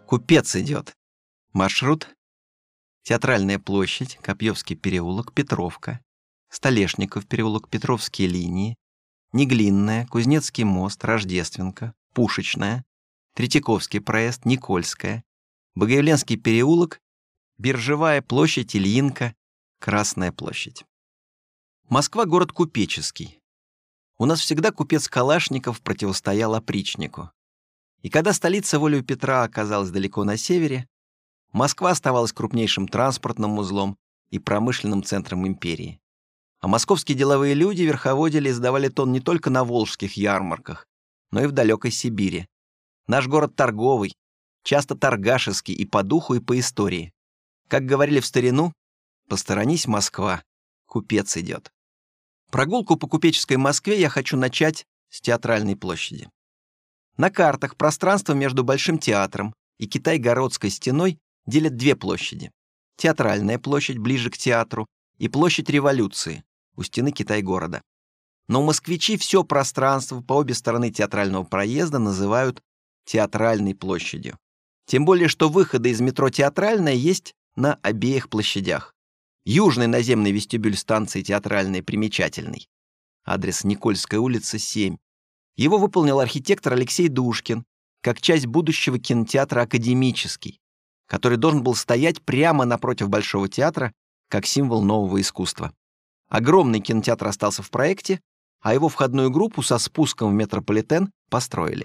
Купец идет. Маршрут: Театральная площадь, Копьевский переулок, Петровка, Столешников переулок, Петровские линии, Неглинная, Кузнецкий мост, Рождественка, Пушечная, Третьяковский проезд, Никольская, Богоявленский переулок, Биржевая площадь, Ильинка, Красная площадь. Москва — город купеческий. У нас всегда купец Калашников противостоял опричнику. И когда столица волею Петра оказалась далеко на севере, Москва оставалась крупнейшим транспортным узлом и промышленным центром империи. А московские деловые люди верховодили и сдавали тон не только на волжских ярмарках, но и в далекой Сибири. Наш город торговый, часто торгашеский и по духу, и по истории. Как говорили в старину: «Посторонись, Москва, купец идет». Прогулку по купеческой Москве я хочу начать с Театральной площади. На картах пространство между Большим театром и Китай-городской стеной делят две площади. Театральная площадь ближе к театру и площадь Революции у стены Китай-города. Но москвичи все пространство по обе стороны театрального проезда называют Театральной площадью. Тем более, что выходы из метро Театральная есть на обеих площадях. Южный наземный вестибюль станции Театральная примечательный. Адрес: Никольская улица, 7. Его выполнил архитектор Алексей Душкин как часть будущего кинотеатра «Академический», который должен был стоять прямо напротив Большого театра как символ нового искусства. Огромный кинотеатр остался в проекте, а его входную группу со спуском в метрополитен построили.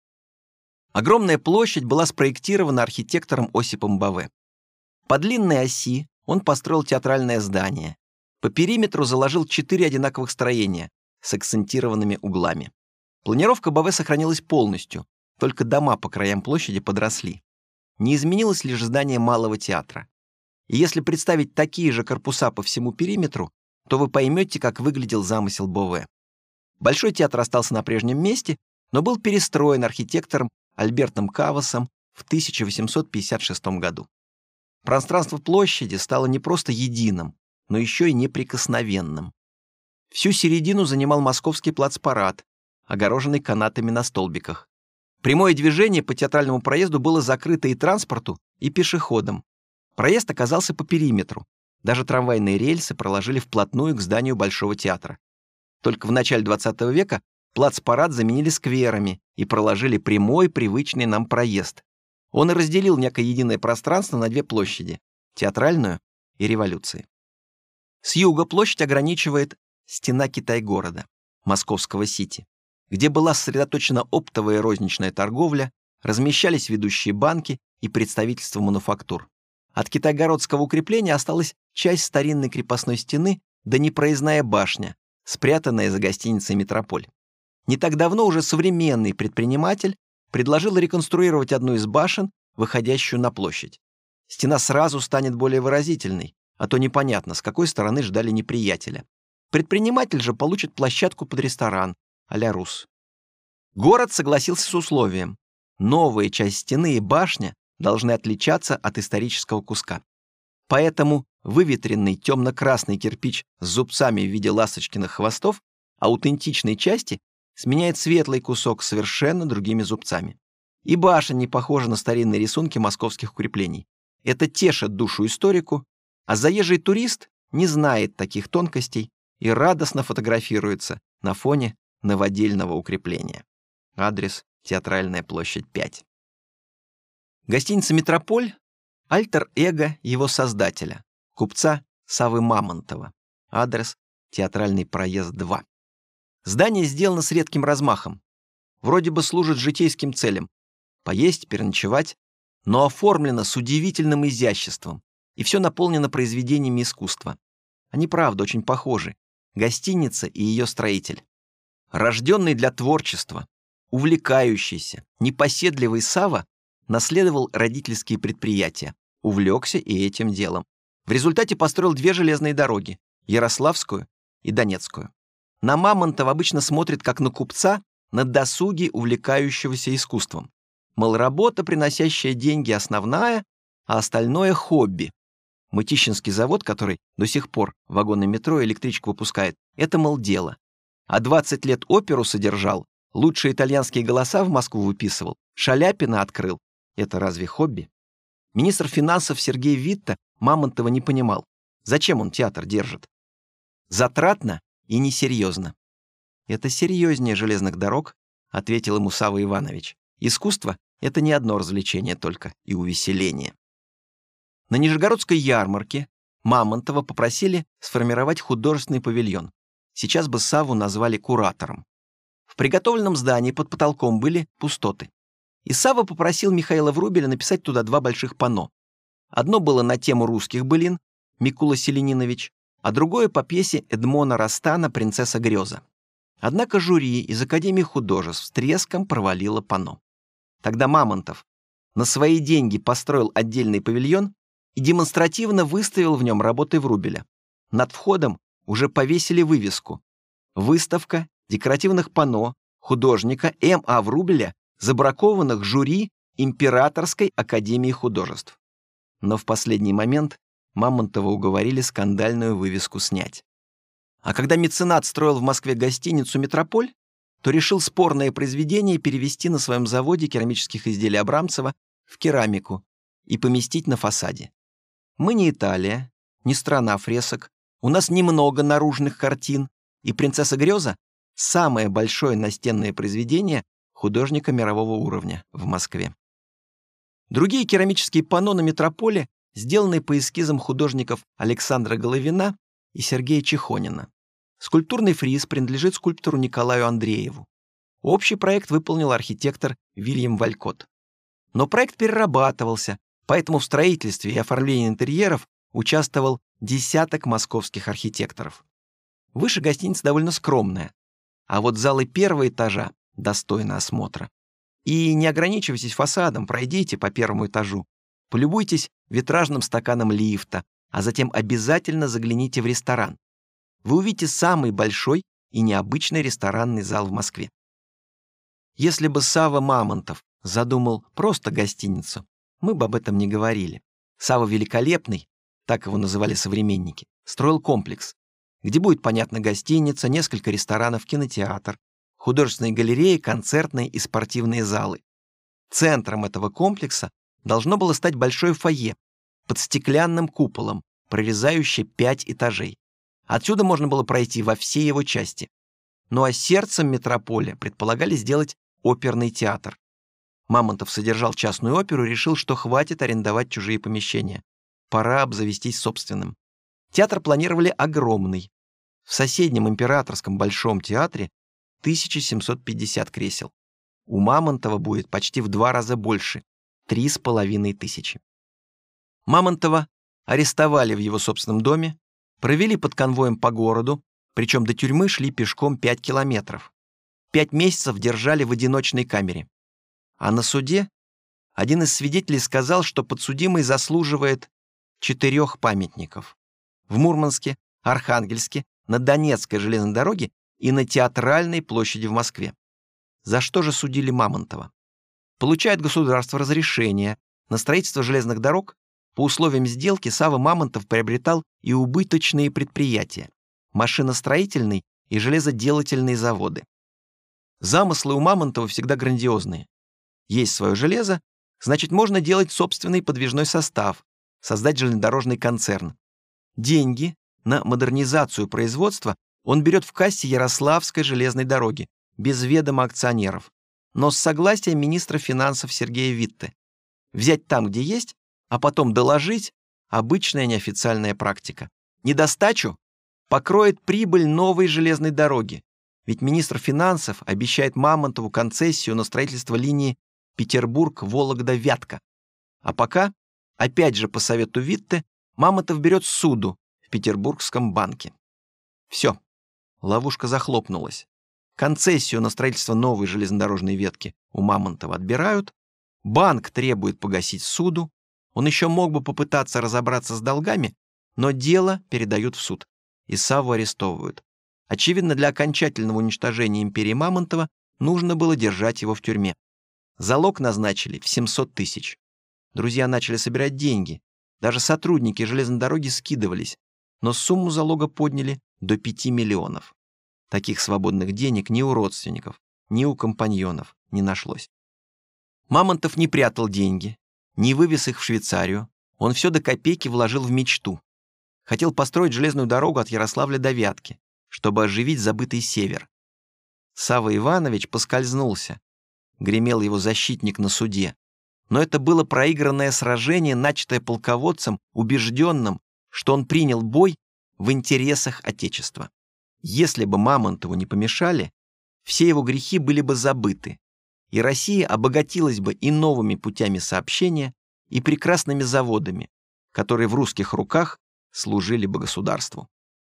Огромная площадь была спроектирована архитектором Осипом Баве. По длинной оси он построил театральное здание. По периметру заложил 4 одинаковых строения с акцентированными углами. Планировка Баве сохранилась полностью, только дома по краям площади подросли. Не изменилось лишь здание Малого театра. И если представить такие же корпуса по всему периметру, то вы поймете, как выглядел замысел Баве. Большой театр остался на прежнем месте, но был перестроен архитектором Альбертом Кавасом в 1856 году. Пространство площади стало не просто единым, но еще и неприкосновенным. Всю середину занимал Московский плацпарад, огороженный канатами на столбиках. Прямое движение по театральному проезду было закрыто и транспорту, и пешеходам. Проезд оказался по периметру. Даже трамвайные рельсы проложили вплотную к зданию Большого театра. Только в начале XX века плацпарад заменили скверами и проложили прямой, привычный нам проезд. Он и разделил некое единое пространство на две площади — Театральную и Революции. С юга площадь ограничивает стена Китай-города, Московского Сити, где была сосредоточена оптовая и розничная торговля, размещались ведущие банки и представительства мануфактур. От Китай-городского укрепления осталась часть старинной крепостной стены да непроездная башня, спрятанная за гостиницей «Метрополь». Не так давно уже современный предприниматель предложил реконструировать одну из башен, выходящую на площадь. Стена сразу станет более выразительной, а то непонятно, с какой стороны ждали неприятеля. Предприниматель же получит площадку под ресторан а-ля Рус. Город согласился с условием: новая часть стены и башня должны отличаться от исторического куска. Поэтому выветренный темно-красный кирпич с зубцами в виде ласточкиных хвостов аутентичной части сменяет светлый кусок с совершенно другими зубцами. И башня не похожа на старинные рисунки московских укреплений. Это тешит душу историку, а заезжий турист не знает таких тонкостей и радостно фотографируется на фоне новодельного укрепления. Адрес: Театральная площадь, 5. Гостиница «Метрополь» — альтер-эго его создателя, купца Саввы Мамонтова. Адрес: Театральный проезд, 2. Здание сделано с редким размахом. Вроде бы служит житейским целям — поесть, переночевать, но оформлено с удивительным изяществом, и все наполнено произведениями искусства. Они, правда, очень похожи. Гостиница и ее строитель. Рожденный для творчества, увлекающийся, непоседливый Савва наследовал родительские предприятия, увлекся и этим делом. В результате построил 2 железные дороги — Ярославскую и Донецкую. На Мамонтова обычно смотрят как на купца на досуге, увлекающегося искусством. Мол, работа, приносящая деньги, основная, а остальное — хобби. Мытищинский завод, который до сих пор вагоны метро и электричек выпускает, это, мол, дело. А 20 лет оперу содержал, лучшие итальянские голоса в Москву выписывал, Шаляпина открыл, Это разве хобби? Министр финансов Сергей Витте Мамонтова не понимал, зачем он театр держит. Затратно и несерьезно. Это серьезнее железных дорог, ответил ему Савва Иванович. Искусство — это не одно развлечение только и увеселение. На Нижегородской ярмарке Мамонтова попросили сформировать художественный павильон. Сейчас бы Савву назвали куратором. В приготовленном здании под потолком были пустоты. И Савва попросил Михаила Врубеля написать туда 2 больших панно. Одно было на тему русских былин Микула Селенинович, а другое по пьесе Эдмона Ростана «Принцесса Греза». Однако жюри из Академии художеств с треском провалило панно. Тогда Мамонтов на свои деньги построил отдельный павильон и демонстративно выставил в нем работы Врубеля. Над входом уже повесили вывеску «Выставка декоративных панно художника М.А. Врубеля, забракованных жюри Императорской Академии художеств». Но в последний момент Мамонтова уговорили скандальную вывеску снять. А когда меценат строил в Москве гостиницу «Метрополь», то решил спорное произведение перевести на своем заводе керамических изделий Абрамцева в керамику и поместить на фасаде. Мы не Италия, не страна фресок, у нас немного наружных картин, и «Принцесса Греза» — самое большое настенное произведение художника мирового уровня в Москве. Другие керамические панно на «Метрополе» сделаны по эскизам художников Александра Головина и Сергея Чехонина. Скульптурный фриз принадлежит скульптору Николаю Андрееву. Общий проект выполнил архитектор Вильям Валькот. Но проект перерабатывался, поэтому в строительстве и оформлении интерьеров участвовал десяток московских архитекторов. Выше гостиница довольно скромная, а вот залы первого этажа достойны осмотра. И не ограничивайтесь фасадом, пройдите по первому этажу, полюбуйтесь витражным стаканом лифта, а затем обязательно загляните в ресторан. Вы увидите самый большой и необычный ресторанный зал в Москве. Если бы Савва Мамонтов задумал просто гостиницу, мы бы об этом не говорили. Савва Великолепный, так его называли современники, строил комплекс, где будет, понятно, гостиница, несколько ресторанов, кинотеатр, художественные галереи, концертные и спортивные залы. Центром этого комплекса должно было стать большое фойе под стеклянным куполом, прорезающее 5 этажей. Отсюда можно было пройти во все его части. Ну а сердцем метрополя предполагали сделать оперный театр. Мамонтов содержал частную оперу и решил, что хватит арендовать чужие помещения. Пора обзавестись собственным. Театр планировали огромный. В соседнем Императорском Большом театре 1750 кресел. У Мамонтова будет почти в 2 раза больше — 3500. Мамонтова арестовали в его собственном доме, провели под конвоем по городу, причем до тюрьмы шли пешком 5 километров. 5 месяцев держали в одиночной камере. А на суде один из свидетелей сказал, что подсудимый заслуживает 4 памятников. В Мурманске, Архангельске, на Донецкой железной дороге и на Театральной площади в Москве. За что же судили Мамонтова? Получает государство разрешение на строительство железных дорог. По условиям сделки Савва Мамонтов приобретал и убыточные предприятия, машиностроительные и железоделательные заводы. Замыслы у Мамонтова всегда грандиозные. Есть свое железо, значит, можно делать собственный подвижной состав, создать железнодорожный концерн. Деньги на модернизацию производства он берет в кассе Ярославской железной дороги, без ведома акционеров, но с согласия министра финансов Сергея Витте. Взять там, где есть, а потом доложить — обычная неофициальная практика. Недостачу покроет прибыль новой железной дороги, ведь министр финансов обещает Мамонтову концессию на строительство линии Петербург-Вологда-Вятка. А пока, опять же по совету Витте, Мамонтов берет суду в Петербургском банке. Все, ловушка захлопнулась. Концессию на строительство новой железнодорожной ветки у Мамонтова отбирают, банк требует погасить суду, он еще мог бы попытаться разобраться с долгами, но дело передают в суд, и Савву арестовывают. Очевидно, для окончательного уничтожения империи Мамонтова нужно было держать его в тюрьме. Залог назначили в 700 тысяч. Друзья начали собирать деньги. Даже сотрудники железной дороги скидывались, но сумму залога подняли до 5 миллионов. Таких свободных денег ни у родственников, ни у компаньонов не нашлось. Мамонтов не прятал деньги, не вывез их в Швейцарию. Он все до копейки вложил в мечту. Хотел построить железную дорогу от Ярославля до Вятки, чтобы оживить забытый север. Савва Иванович поскользнулся. Гремел его защитник на суде. Но это было проигранное сражение, начатое полководцем, убежденным, что он принял бой в интересах Отечества. Если бы Мамонтову не помешали, все его грехи были бы забыты, и Россия обогатилась бы и новыми путями сообщения, и прекрасными заводами, которые в русских руках служили бы государству.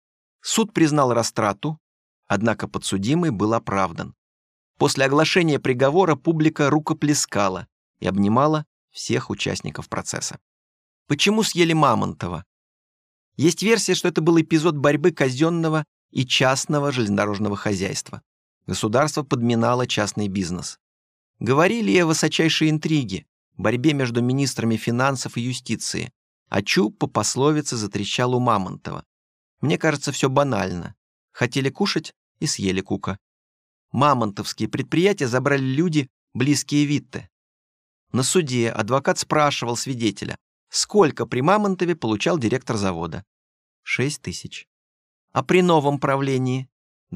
Суд признал растрату, однако подсудимый был оправдан. После оглашения приговора публика рукоплескала и обнимала всех участников процесса. Почему съели Мамонтова? Есть версия, что это был эпизод борьбы казенного и частного железнодорожного хозяйства. Государство подминало частный бизнес. Говорили и о высочайшей интриге, борьбе между министрами финансов и юстиции, а Чуб по пословице затрещал у Мамонтова. Мне кажется, все банально. Хотели кушать и съели Кука. Мамонтовские предприятия забрали люди, близкие Витте. На суде адвокат спрашивал свидетеля, сколько при Мамонтове получал директор завода. 6 тысяч. А при новом правлении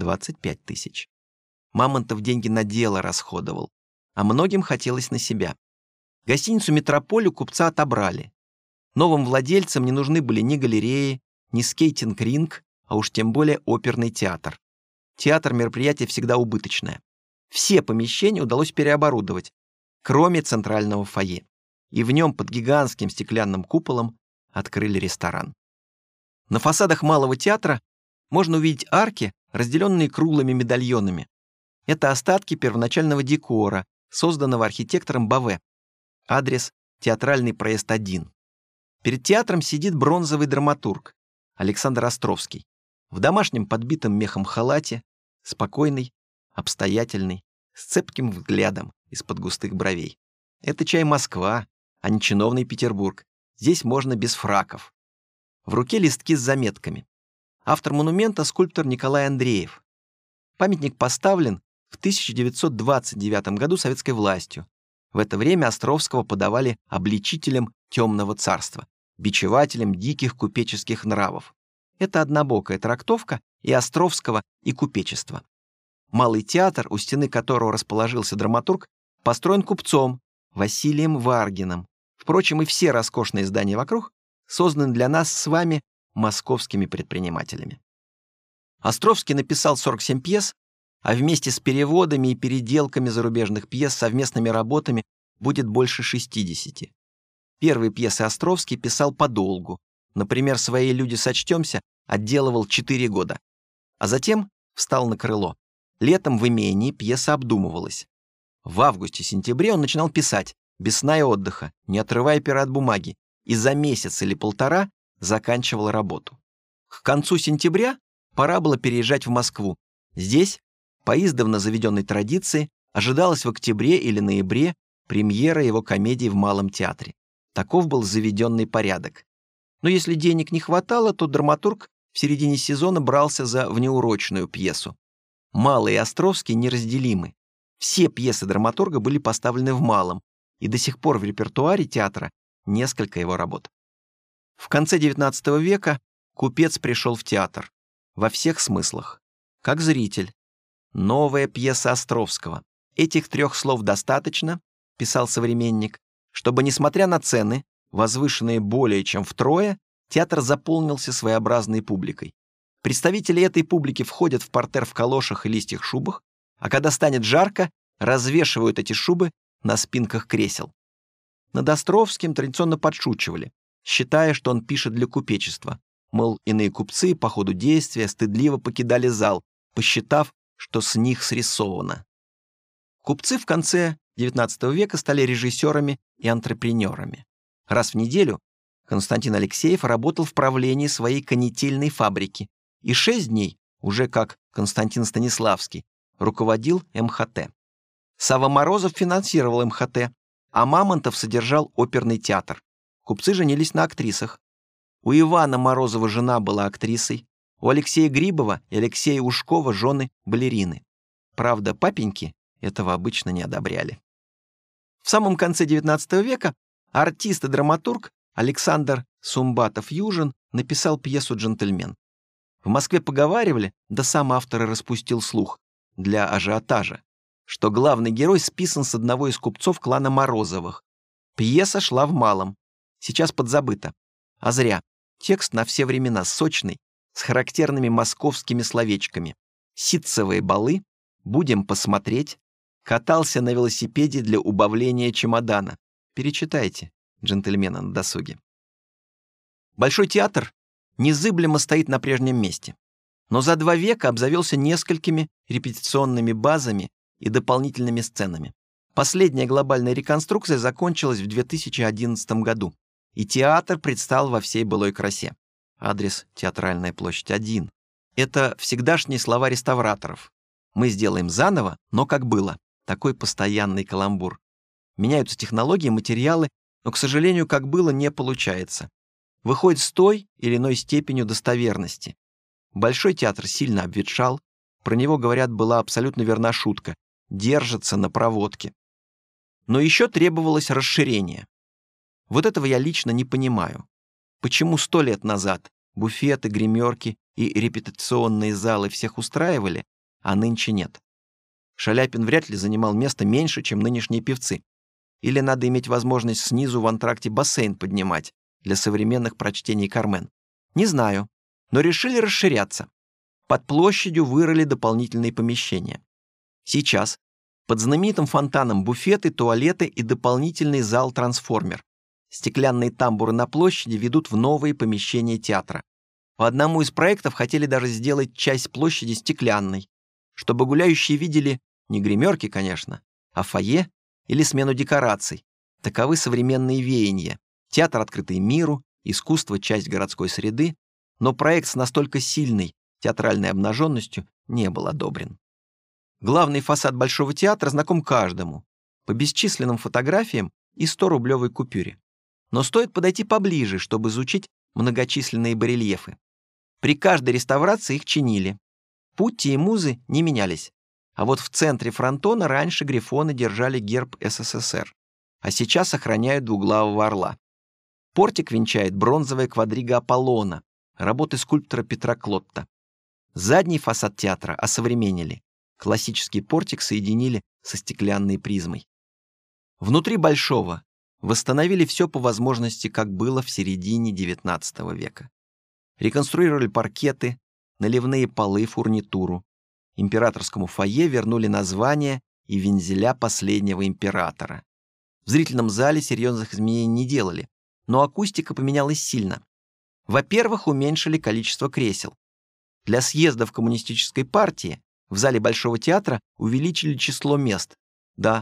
25 тысяч. Мамонтов деньги на дело расходовал, а многим хотелось на себя. Гостиницу «Метрополь» у купца отобрали. Новым владельцам не нужны были ни галереи, ни скейтинг-ринг, а уж тем более оперный театр. Театр — мероприятие всегда убыточное. Все помещения удалось переоборудовать, кроме центрального фойе. И в нем под гигантским стеклянным куполом открыли ресторан. На фасадах Малого театра можно увидеть арки, разделенные круглыми медальонами. Это остатки первоначального декора, созданного архитектором Баве. Адрес — Театральный проезд 1. Перед театром сидит бронзовый драматург Александр Островский в домашнем подбитом мехом халате, спокойный, обстоятельный, с цепким взглядом из-под густых бровей. Это чай Москва, а не чиновный Петербург. Здесь можно без фраков. В руке листки с заметками. Автор монумента — скульптор Николай Андреев. Памятник поставлен в 1929 году советской властью. В это время Островского подавали обличителем темного царства, бичевателем диких купеческих нравов. Это однобокая трактовка и Островского, и купечества. Малый театр, у стены которого расположился драматург, построен купцом Василием Варгиным. Впрочем, и все роскошные здания вокруг созданы для нас с вами московскими предпринимателями. Островский написал 47 пьес, а вместе с переводами и переделками зарубежных пьес совместными работами будет больше 60. Первые пьесы Островский писал подолгу. Например, «Свои люди сочтемся» отделывал 4 года. А затем встал на крыло. Летом в имении пьеса обдумывалась. В августе-сентябре он начинал писать, без сна и отдыха, не отрывая пера от бумаги, и за месяц или полтора заканчивал работу. К концу сентября пора было переезжать в Москву. Здесь, по издавна заведенной традиции, ожидалась в октябре или ноябре премьера его комедии в Малом театре. Таков был заведенный порядок. Но если денег не хватало, то драматург в середине сезона брался за внеурочную пьесу. Малый и Островский неразделимы. Все пьесы драматурга были поставлены в Малом, и до сих пор в репертуаре театра несколько его работ. В конце XIX века купец пришел в театр. Во всех смыслах. Как зритель. Новая пьеса Островского. Этих 3 слов достаточно, писал современник, чтобы, несмотря на цены, возвышенные более чем втрое, театр заполнился своеобразной публикой. Представители этой публики входят в партер в калошах и листьях шубах, а когда станет жарко, развешивают эти шубы на спинках кресел. Над Островским традиционно подшучивали, считая, что он пишет для купечества. Мол, иные купцы по ходу действия стыдливо покидали зал, посчитав, что с них срисовано. Купцы в конце XIX века стали режиссерами и антрепренерами. Раз в неделю Константин Алексеев работал в правлении своей канительной фабрики и 6 дней, уже как Константин Станиславский, руководил МХТ. Савва Морозов финансировал МХТ, а Мамонтов содержал оперный театр. Купцы женились на актрисах. У Ивана Морозова жена была актрисой, у Алексея Грибова и Алексея Ушкова жены балерины. Правда, папеньки этого обычно не одобряли. В самом конце XIX века артист и драматург Александр Сумбатов-Южин написал пьесу «Джентльмен». В Москве поговаривали, да сам автор и распустил слух для ажиотажа, что главный герой списан с одного из купцов клана Морозовых. Пьеса шла в малом, сейчас подзабыта. А зря. Текст на все времена сочный, с характерными московскими словечками. Ситцевые балы, будем посмотреть, катался на велосипеде для убавления чемодана. Перечитайте «Джентльмена» на досуге. Большой театр незыблемо стоит на прежнем месте, но за 2 века обзавелся несколькими репетиционными базами и дополнительными сценами. Последняя глобальная реконструкция закончилась в 2011 году, и театр предстал во всей былой красе. Адрес: Театральная площадь, 1. Это всегдашние слова реставраторов. Мы сделаем заново, но как было. Такой постоянный каламбур. Меняются технологии, материалы, но, к сожалению, как было, не получается. Выходит с той или иной степенью достоверности. Большой театр сильно обветшал, про него, говорят, была абсолютно верна шутка: держится на проводке. Но еще требовалось расширение. Вот этого я лично не понимаю. Почему 100 лет назад буфеты, гримерки и репетиционные залы всех устраивали, а нынче нет? Шаляпин вряд ли занимал место меньше, чем нынешние певцы. Или надо иметь возможность снизу в антракте бассейн поднимать для современных прочтений «Кармен». Не знаю, но решили расширяться. Под площадью вырыли дополнительные помещения. Сейчас под знаменитым фонтаном буфеты, туалеты и дополнительный зал-трансформер. Стеклянные тамбуры на площади ведут в новые помещения театра. По одному из проектов хотели даже сделать часть площади стеклянной, чтобы гуляющие видели не гримерки, конечно, а фойе или смену декораций. Таковы современные веяния. Театр, открытый миру, искусство — часть городской среды, но проект с настолько сильной театральной обнаженностью не был одобрен. Главный фасад Большого театра знаком каждому, по бесчисленным фотографиям и 100-рублевой купюре. Но стоит подойти поближе, чтобы изучить многочисленные барельефы. При каждой реставрации их чинили. Путти и музы не менялись. А вот в центре фронтона раньше грифоны держали герб СССР, а сейчас охраняют двуглавого орла. Портик венчает бронзовая квадрига Аполлона, работы скульптора Петра Клотта. Задний фасад театра осовременили. Классический портик соединили со стеклянной призмой. Внутри Большого восстановили все по возможности, как было в середине XIX века. Реконструировали паркеты, наливные полы, фурнитуру. Императорскому фойе вернули название и вензеля последнего императора. В зрительном зале серьезных изменений не делали, но акустика поменялась сильно. Во-первых, уменьшили количество кресел. Для съездов коммунистической партии в зале Большого театра увеличили число мест до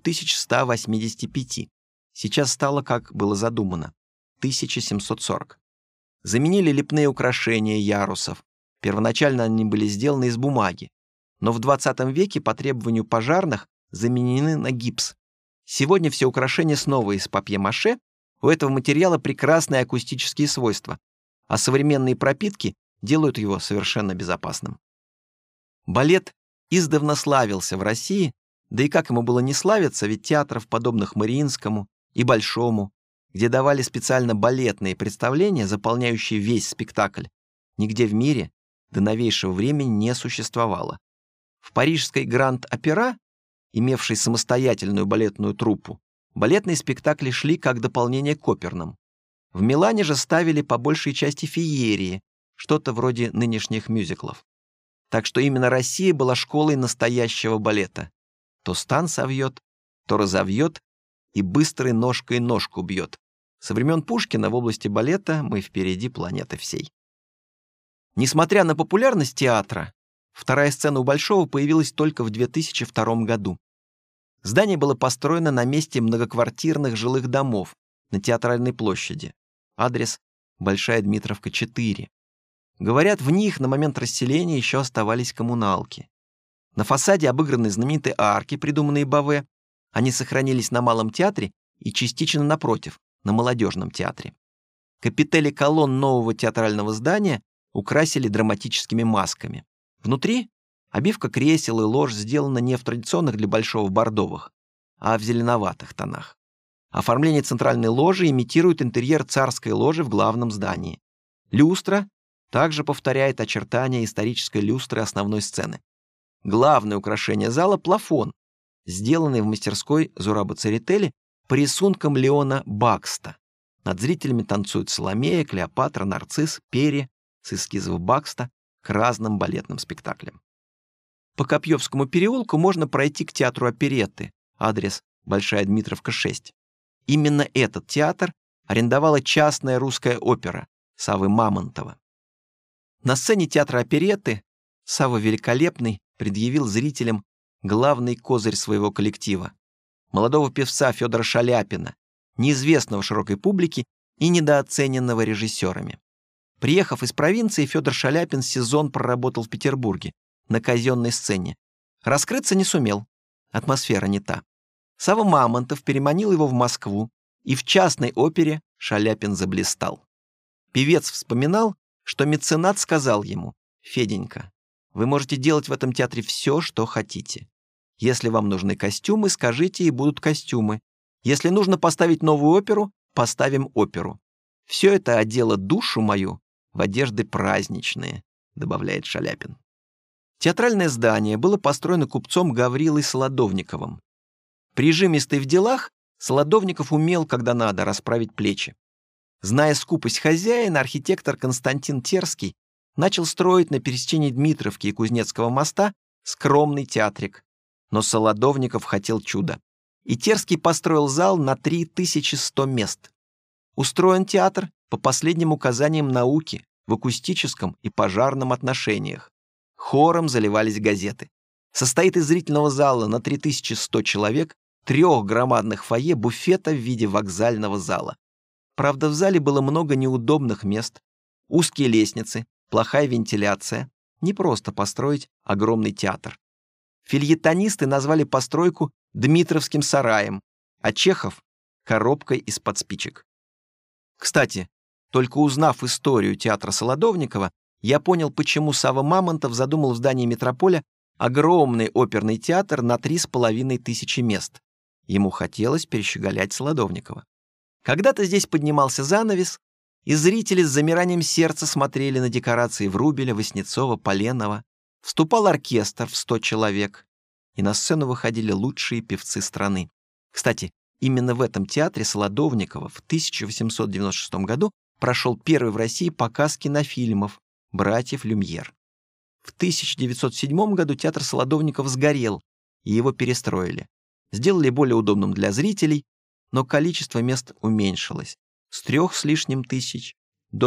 2185. Сейчас стало, как было задумано, 1740. Заменили лепные украшения ярусов. Первоначально они были сделаны из бумаги, но в 20 веке по требованию пожарных заменены на гипс. Сегодня все украшения снова из папье-маше. У этого материала прекрасные акустические свойства, а современные пропитки делают его совершенно безопасным. Балет издавна славился в России, да и как ему было не славиться, ведь театров, подобных Мариинскому и Большому, где давали специально балетные представления, заполняющие весь спектакль, нигде в мире до новейшего времени не существовало. В парижской Гранд-Опера, имевшей самостоятельную балетную труппу, балетные спектакли шли как дополнение к оперным. В Милане же ставили по большей части феерии, что-то вроде нынешних мюзиклов. Так что именно Россия была школой настоящего балета. То стан совьет, то разовьет и быстрой ножкой ножку бьет. Со времен Пушкина в области балета мы впереди планеты всей. Несмотря на популярность театра, вторая сцена у Большого появилась только в 2002 году. Здание было построено на месте многоквартирных жилых домов на Театральной площади. Адрес: Большая Дмитровка, 4. Говорят, в них на момент расселения еще оставались коммуналки. На фасаде обыграны знаменитые арки, придуманные Баве. Они сохранились на Малом театре и частично напротив, на Молодежном театре. Капители колонн нового театрального здания украсили драматическими масками. Внутри обивка кресел и лож сделана не в традиционных для Большого бордовых, а в зеленоватых тонах. Оформление центральной ложи имитирует интерьер царской ложи в главном здании. Люстра также повторяет очертания исторической люстры основной сцены. Главное украшение зала — плафон, сделанный в мастерской Зураба Церетели по рисункам Леона Бакста. Над зрителями танцуют Соломея, Клеопатра, Нарцисс, Пери с эскизов Бакста к разным балетным спектаклям. По Копьевскому переулку можно пройти к театру оперетты, адрес Большая Дмитровка, 6. Именно этот театр арендовала частная русская опера Саввы Мамонтова. На сцене театра оперетты Савва Великолепный предъявил зрителям главный козырь своего коллектива — молодого певца Федора Шаляпина, неизвестного широкой публике и недооцененного режиссерами. Приехав из провинции, Федор Шаляпин сезон проработал в Петербурге на казенной сцене. Раскрыться не сумел, атмосфера не та. Савва Мамонтов переманил его в Москву, и в частной опере Шаляпин заблистал. Певец вспоминал, что меценат сказал ему: «Феденька, вы можете делать в этом театре все, что хотите. Если вам нужны костюмы, скажите, и будут костюмы. Если нужно поставить новую оперу, поставим оперу. Все это одело душу мою в одежды праздничные», — добавляет Шаляпин. Театральное здание было построено купцом Гаврилой Солодовниковым. Прижимистый в делах, Солодовников умел, когда надо, расправить плечи. Зная скупость хозяина, архитектор Константин Терский начал строить на пересечении Дмитровки и Кузнецкого моста скромный театрик. Но Солодовников хотел чуда. И Терский построил зал на 3100 мест. Устроен театр по последним указаниям науки в акустическом и пожарном отношениях. Хором заливались газеты. Состоит из зрительного зала на 3100 человек, 3 громадных фойе, буфета в виде вокзального зала. Правда, в зале было много неудобных мест, узкие лестницы, плохая вентиляция. Не просто построить огромный театр. Фельетонисты назвали постройку Дмитровским сараем, а Чехов — коробкой из-под спичек. Кстати, только узнав историю театра Солодовникова, я понял, почему Савва Мамонтов задумал в здании Метрополя огромный оперный театр на 3500 мест. Ему хотелось перещеголять Солодовникова. Когда-то здесь поднимался занавес, и зрители с замиранием сердца смотрели на декорации Врубеля, Васнецова, Поленова. Вступал оркестр в 100 человек, и на сцену выходили лучшие певцы страны. Кстати, именно в этом театре Солодовникова в 1896 году прошел первый в России показ кинофильмов «Братьев Люмьер». В 1907 году театр Солодовникова сгорел, и его перестроили. Сделали более удобным для зрителей, но количество мест уменьшилось с 3 с лишним тысяч до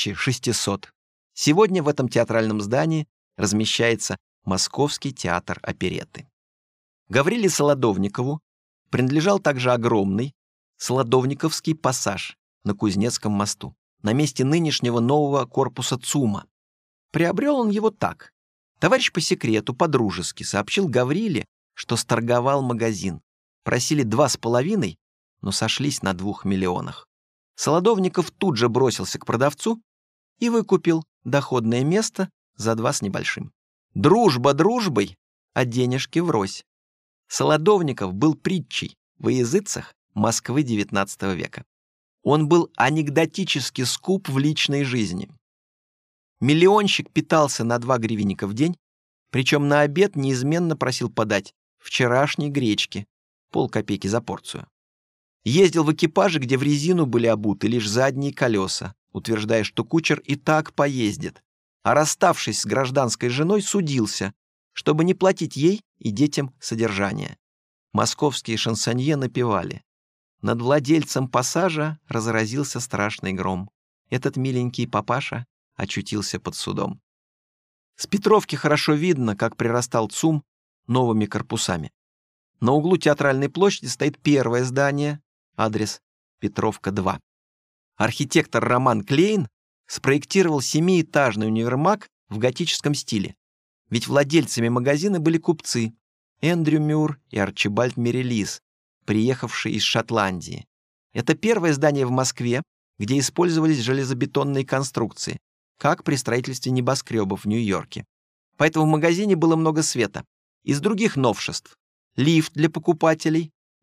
1600. Сегодня в этом театральном здании размещается Московский театр оперетты. Гавриле Солодовникову принадлежал также огромный Солодовниковский пассаж на Кузнецком мосту, на месте нынешнего нового корпуса ЦУМа. Приобрел он его так. Товарищ по секрету, по-дружески сообщил Гавриле, что сторговал магазин. Просили 2,5, но сошлись на 2 миллионах. Солодовников тут же бросился к продавцу и выкупил доходное место за 2 с небольшим. Дружба дружбой, а денежки врозь. Солодовников был притчей во языцах Москвы XIX века. Он был анекдотически скуп в личной жизни. Миллионщик питался на 2 гривенника в день, причем на обед неизменно просил подать вчерашней гречки, полкопейки за порцию. Ездил в экипаже, где в резину были обуты лишь задние колеса, утверждая, что кучер и так поездит, а расставшись с гражданской женой, судился, чтобы не платить ей и детям содержание. Московские шансонье напевали. Над владельцем пассажа разразился страшный гром. Этот миленький папаша очутился под судом. С Петровки хорошо видно, как прирастал ЦУМ новыми корпусами. На углу Театральной площади стоит первое здание, адрес Петровка, 2. Архитектор Роман Клейн спроектировал 7-этажный универмаг в готическом стиле. Ведь владельцами магазина были купцы Эндрю Мюр и Арчибальд Мерилис, приехавшие из Шотландии. Это первое здание в Москве, где использовались железобетонные конструкции, как при строительстве небоскребов в Нью-Йорке. Поэтому в магазине было много света. Из других новшеств: лифт для покупателей,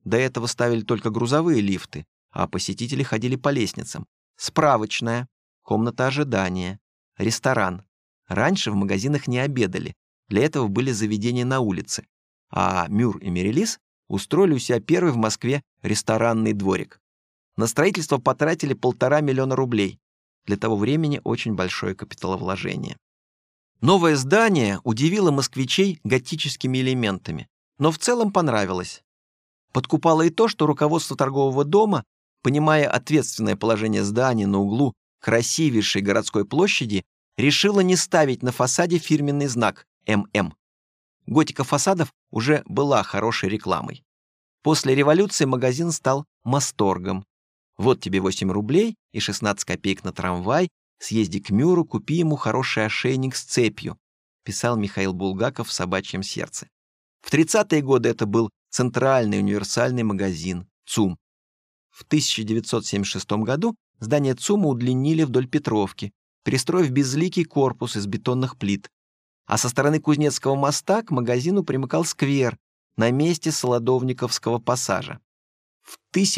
до этого ставили только грузовые лифты, а посетители ходили по лестницам. Справочная, комната ожидания, ресторан. Раньше в магазинах не обедали, для этого были заведения на улице. А Мюр и Мерилис устроили у себя первый в Москве ресторанный дворик. На строительство потратили 1,5 миллиона рублей. Для того времени очень большое капиталовложение. Новое здание удивило москвичей готическими элементами, но в целом понравилось. Подкупало и то, что руководство торгового дома, понимая ответственное положение здания на углу красивейшей городской площади, решило не ставить на фасаде фирменный знак ММ. Готика фасадов уже была хорошей рекламой. После революции магазин стал Масторгом. Вот тебе 8 рублей и 16 копеек на трамвай, съезди к Мюру, купи ему хороший ошейник с цепью, писал Михаил Булгаков в «Собачьем сердце». В 30-е годы это был центральный универсальный магазин ЦУМ. В 1976 году здание ЦУМа удлинили вдоль Петровки, перестроив безликий корпус из бетонных плит. А со стороны Кузнецкого моста к магазину примыкал сквер на месте Солодовниковского пассажа. В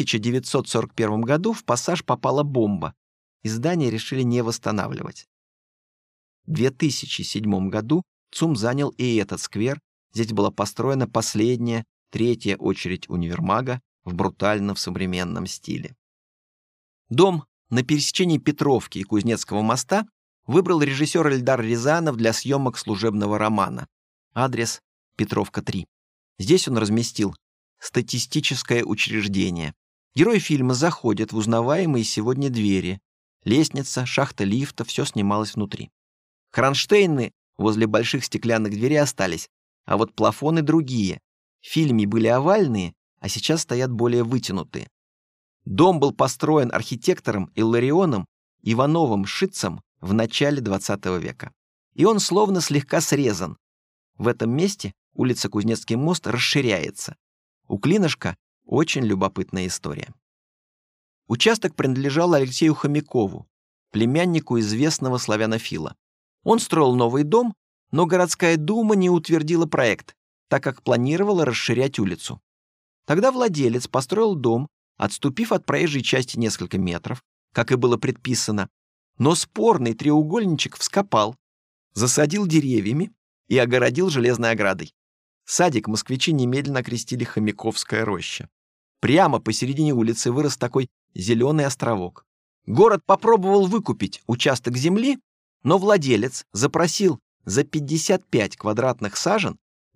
1941 году в пассаж попала бомба, и здание решили не восстанавливать. В 2007 году ЦУМ занял и этот сквер. Здесь была построена последняя, третья очередь универмага в брутальном современном стиле. Дом на пересечении Петровки и Кузнецкого моста выбрал режиссер Эльдар Рязанов для съемок служебного романа. Адрес Петровка 3. Здесь он разместил статистическое учреждение. Герои фильма заходят в узнаваемые сегодня двери. Лестница, шахта лифта, все снималось внутри. Кронштейны возле больших стеклянных дверей остались, а вот плафоны другие. В фильме были овальные, а сейчас стоят более вытянутые. Дом был построен архитектором Илларионом Ивановым-Шитцем в начале XX века. И он словно слегка срезан. В этом месте улица Кузнецкий мост расширяется. У клинышка очень любопытная история. Участок принадлежал Алексею Хомякову, племяннику известного славянофила. Он строил новый дом, но городская дума не утвердила проект, так как планировала расширять улицу. Тогда владелец построил дом, отступив от проезжей части несколько метров, как и было предписано, но спорный треугольничек вскопал, засадил деревьями и огородил железной оградой. Садик москвичи немедленно окрестили Хомяковская роща. Прямо посередине улицы вырос такой зеленый островок. Город попробовал выкупить участок земли, но владелец запросил за 55 квадратных сажен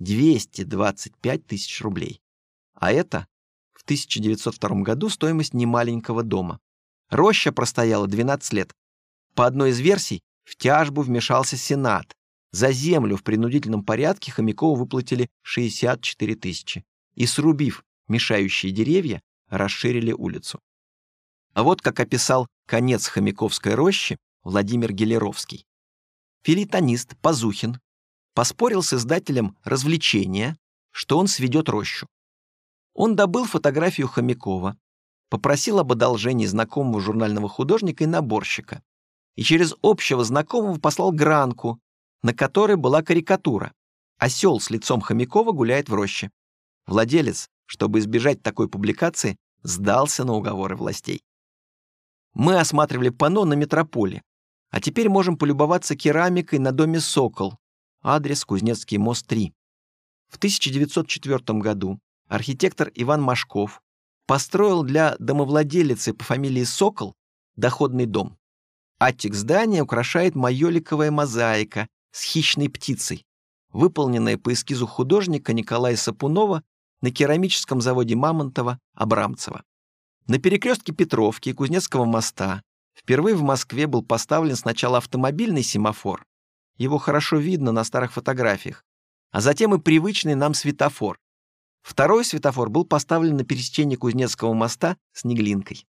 225 тысяч рублей. А это в 1902 году стоимость немаленького дома. Роща простояла 12 лет. По одной из версий, в тяжбу вмешался Сенат. За землю в принудительном порядке Хомякову выплатили 64 тысячи. И, срубив мешающие деревья, расширили улицу. А вот как описал конец Хомяковской рощи Владимир Гелеровский. Филитонист Пазухин поспорил с издателем «Развлечения», что он сведет рощу. Он добыл фотографию Хомякова, попросил об одолжении знакомого журнального художника и наборщика, и через общего знакомого послал гранку, на которой была карикатура. Осел с лицом Хомякова гуляет в роще. Владелец, чтобы избежать такой публикации, сдался на уговоры властей. Мы осматривали панно на Метрополе, а теперь можем полюбоваться керамикой на доме «Сокол», адрес Кузнецкий мост 3. В 1904 году архитектор Иван Машков построил для домовладелицы по фамилии Сокол доходный дом. Аттик здания украшает майоликовая мозаика с хищной птицей, выполненная по эскизу художника Николая Сапунова на керамическом заводе Мамонтова-Абрамцева. На перекрестке Петровки и Кузнецкого моста впервые в Москве был поставлен сначала автомобильный семафор, его хорошо видно на старых фотографиях, а затем и привычный нам светофор. Второй светофор был поставлен на пересечении Кузнецкого моста с Неглинкой.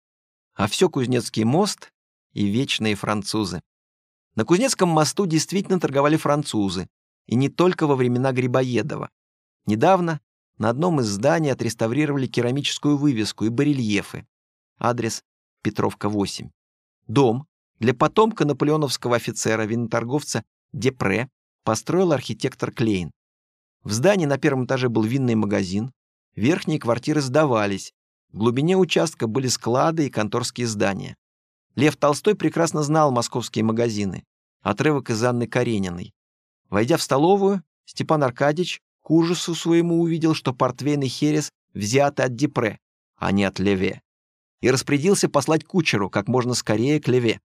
А все Кузнецкий мост и вечные французы. На Кузнецком мосту действительно торговали французы, и не только во времена Грибоедова. Недавно на одном из зданий отреставрировали керамическую вывеску и барельефы. Адрес Петровка 8. Дом для потомка наполеоновского офицера-виноторговца Депре построил архитектор Клейн. В здании на первом этаже был винный магазин, Верхние квартиры сдавались. В глубине участка были склады и конторские здания. Лев Толстой прекрасно знал московские магазины. Отрывок из Анны Карениной. Войдя в столовую, Степан Аркадьевич к ужасу своему увидел, что портвейн и херес взяты от Депре, а не от Леве, и распорядился послать кучеру как можно скорее к Леве.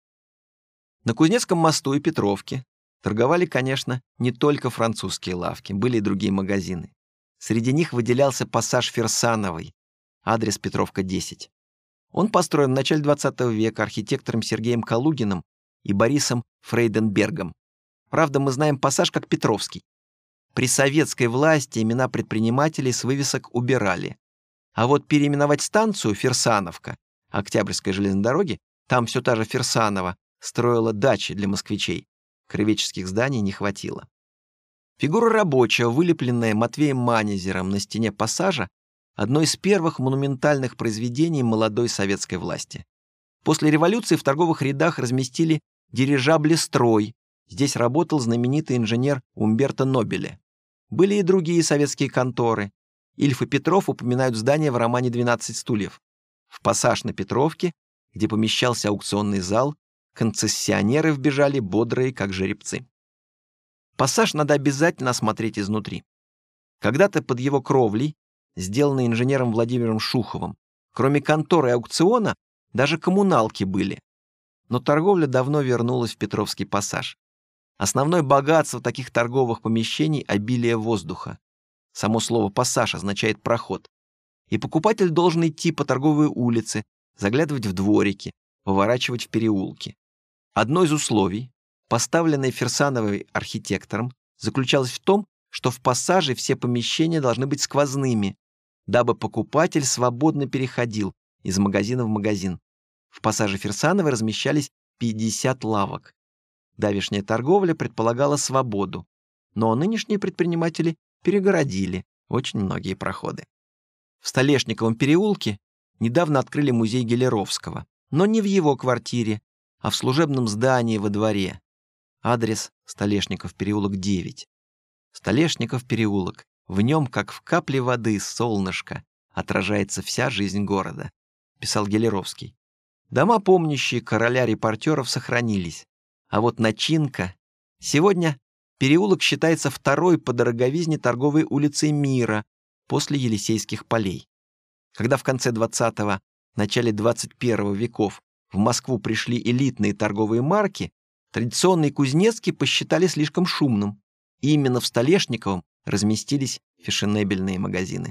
На Кузнецком мосту и Петровке торговали, конечно, не только французские лавки, были и другие магазины. Среди них выделялся пассаж Фирсановой, адрес Петровка, 10. Он построен в начале XX века архитектором Сергеем Калугиным и Борисом Фрейденбергом. Правда, мы знаем пассаж как Петровский. При советской власти имена предпринимателей с вывесок убирали. А вот переименовать станцию Фирсановка Октябрьской железной дороги, там все та же Фирсанова, строила дачи для москвичей. Крывеческих зданий не хватило. Фигура рабочего, вылепленная Матвеем Манезером на стене пассажа, одно из первых монументальных произведений молодой советской власти. После революции в торговых рядах разместили дирижабли-строй. Здесь работал знаменитый инженер Умберто Нобеле. Были и другие советские конторы. Ильф и Петров упоминают здание в романе «12 стульев». В пассаж на Петровке, где помещался аукционный зал, концессионеры вбежали бодрые, как жеребцы. Пассаж надо обязательно осмотреть изнутри. Когда-то под его кровлей, сделанной инженером Владимиром Шуховым, кроме конторы и аукциона, даже коммуналки были. Но торговля давно вернулась в Петровский пассаж. Основное богатство таких торговых помещений — обилие воздуха. Само слово «пассаж» означает «проход». И покупатель должен идти по торговой улице, заглядывать в дворики, поворачивать в переулки. Одно из условий, поставленное Фирсановой архитектором, заключалось в том, что в пассаже все помещения должны быть сквозными, дабы покупатель свободно переходил из магазина в магазин. В пассаже Фирсановой размещались 50 лавок. Давешняя торговля предполагала свободу, но нынешние предприниматели перегородили очень многие проходы. В Столешниковом переулке недавно открыли музей Гелеровского, но не в его квартире, а в служебном здании во дворе. Адрес Столешников переулок, 9. Столешников переулок. В нем, как в капле воды, солнышко, отражается вся жизнь города, писал Гелеровский. Дома, помнящие короля репортеров, сохранились. А вот начинка. Сегодня переулок считается второй по дороговизне торговой улицей мира после Елисейских полей. Когда в конце 20-го, начале 21 веков в Москву пришли элитные торговые марки, традиционный Кузнецкий посчитали слишком шумным. И именно в Столешниковом разместились фешенебельные магазины.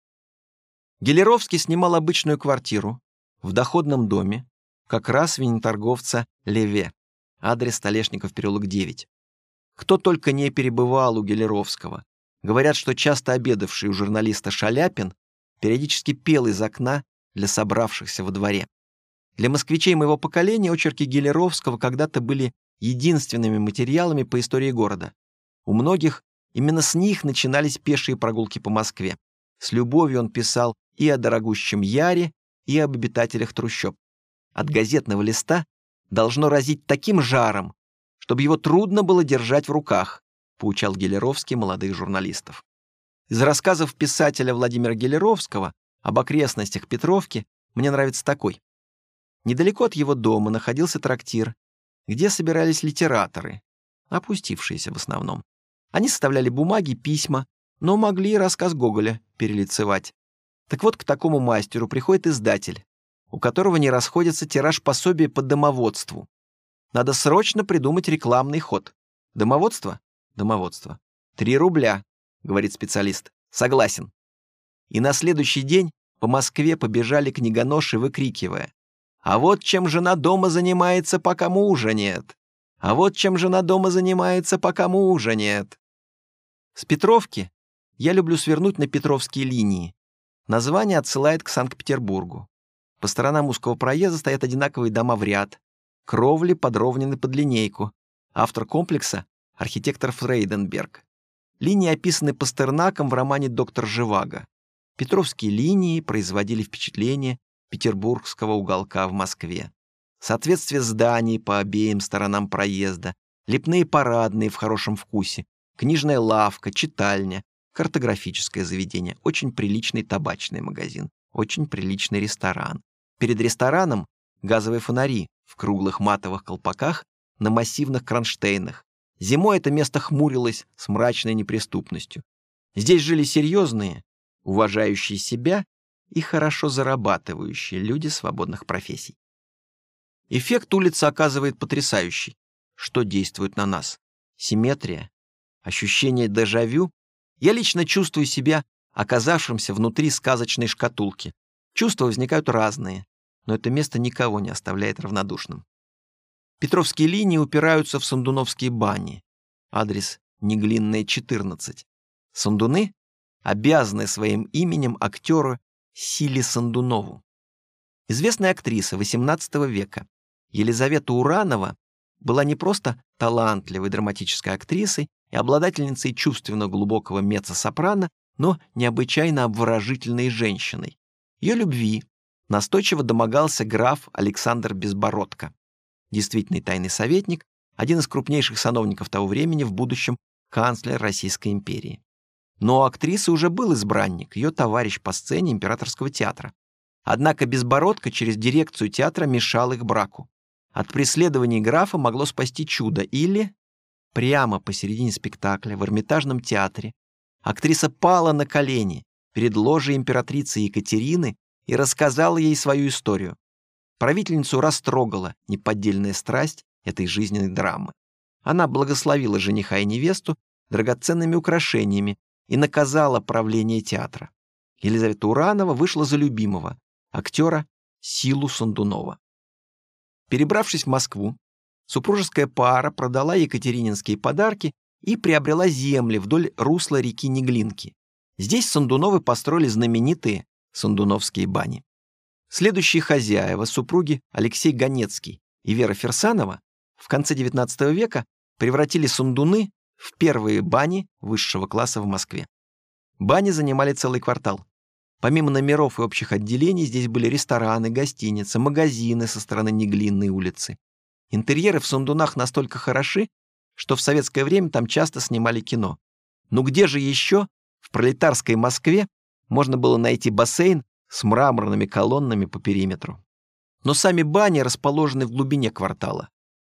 Гелеровский снимал обычную квартиру в доходном доме, как раз виноторговца Леве. Адрес Столешников переулок, 9. Кто только не перебывал у Гелеровского. Говорят, что часто обедавший у журналиста Шаляпин периодически пел из окна для собравшихся во дворе. Для москвичей моего поколения очерки Гелеровского когда-то были единственными материалами по истории города. У многих именно с них начинались пешие прогулки по Москве. С любовью он писал и о дорогущем Яре, и об обитателях трущоб. От газетного листа должно разить таким жаром, чтобы его трудно было держать в руках, поучал Гелеровский молодых журналистов. Из рассказов писателя Владимира Гелеровского об окрестностях Петровки мне нравится такой. Недалеко от его дома находился трактир, где собирались литераторы, опустившиеся в основном. Они составляли бумаги, письма, но могли и рассказ Гоголя перелицевать. Так вот, к такому мастеру приходит издатель, у которого не расходится тираж пособия по домоводству. Надо срочно придумать рекламный ход. Домоводство? Домоводство. 3 рубля, говорит специалист. Согласен. И на следующий день по Москве побежали книгоноши, выкрикивая: «А вот чем жена дома занимается, пока мужа нет! А вот чем жена дома занимается, пока мужа нет!» С Петровки я люблю свернуть на Петровские линии. Название отсылает к Санкт-Петербургу. По сторонам узкого проезда стоят одинаковые дома в ряд. Кровли подровнены под линейку. Автор комплекса — архитектор Фрейденберг. Линии описаны Пастернаком в романе «Доктор Живаго». Петровские линии производили впечатление петербургского уголка в Москве. Соответствие зданий по обеим сторонам проезда, лепные парадные в хорошем вкусе, книжная лавка, читальня, картографическое заведение, очень приличный табачный магазин, очень приличный ресторан. Перед рестораном газовые фонари в круглых матовых колпаках на массивных кронштейнах. Зимой это место хмурилось с мрачной неприступностью. Здесь жили серьезные, уважающие себя и хорошо зарабатывающие люди свободных профессий. Эффект улицы оказывает потрясающий. Что действует на нас? Симметрия, ощущение дежавю. Я лично чувствую себя оказавшимся внутри сказочной шкатулки. Чувства возникают разные, но это место никого не оставляет равнодушным. Петровские линии упираются в Сандуновские бани. Адрес Неглинная, 14. Сандуны обязаны своим именем актеру Силе Сандунову. Известная актриса XVIII века Елизавета Уранова была не просто талантливой драматической актрисой и обладательницей чувственно глубокого меццо-сопрано, но необычайно обворожительной женщиной. Ее любви настойчиво домогался граф Александр Безбородко, действительный тайный советник, один из крупнейших сановников того времени, в будущем канцлер Российской империи. Но у актрисы уже был избранник, ее товарищ по сцене Императорского театра. Однако Безбородко через дирекцию театра мешал их браку. От преследований графа могло спасти чудо или прямо посередине спектакля в Эрмитажном театре актриса пала на колени перед ложей императрицы Екатерины и рассказала ей свою историю. Правительницу растрогала неподдельная страсть этой жизненной драмы. Она благословила жениха и невесту драгоценными украшениями и наказала правление театра. Елизавета Уранова вышла за любимого, актера Силу Сандунова. Перебравшись в Москву, супружеская пара продала екатерининские подарки и приобрела земли вдоль русла реки Неглинки. Здесь Сандуновы построили знаменитые Сандуновские бани. Следующие хозяева, супруги Алексей Ганецкий и Вера Фирсанова, в конце XIX века превратили Сандуны в первые бани высшего класса в Москве. Бани занимали целый квартал. Помимо номеров и общих отделений, здесь были рестораны, гостиницы, магазины со стороны Неглинной улицы. Интерьеры в Сандунах настолько хороши, что в советское время там часто снимали кино. Но где же еще, в пролетарской Москве, можно было найти бассейн с мраморными колоннами по периметру? Но сами бани расположены в глубине квартала.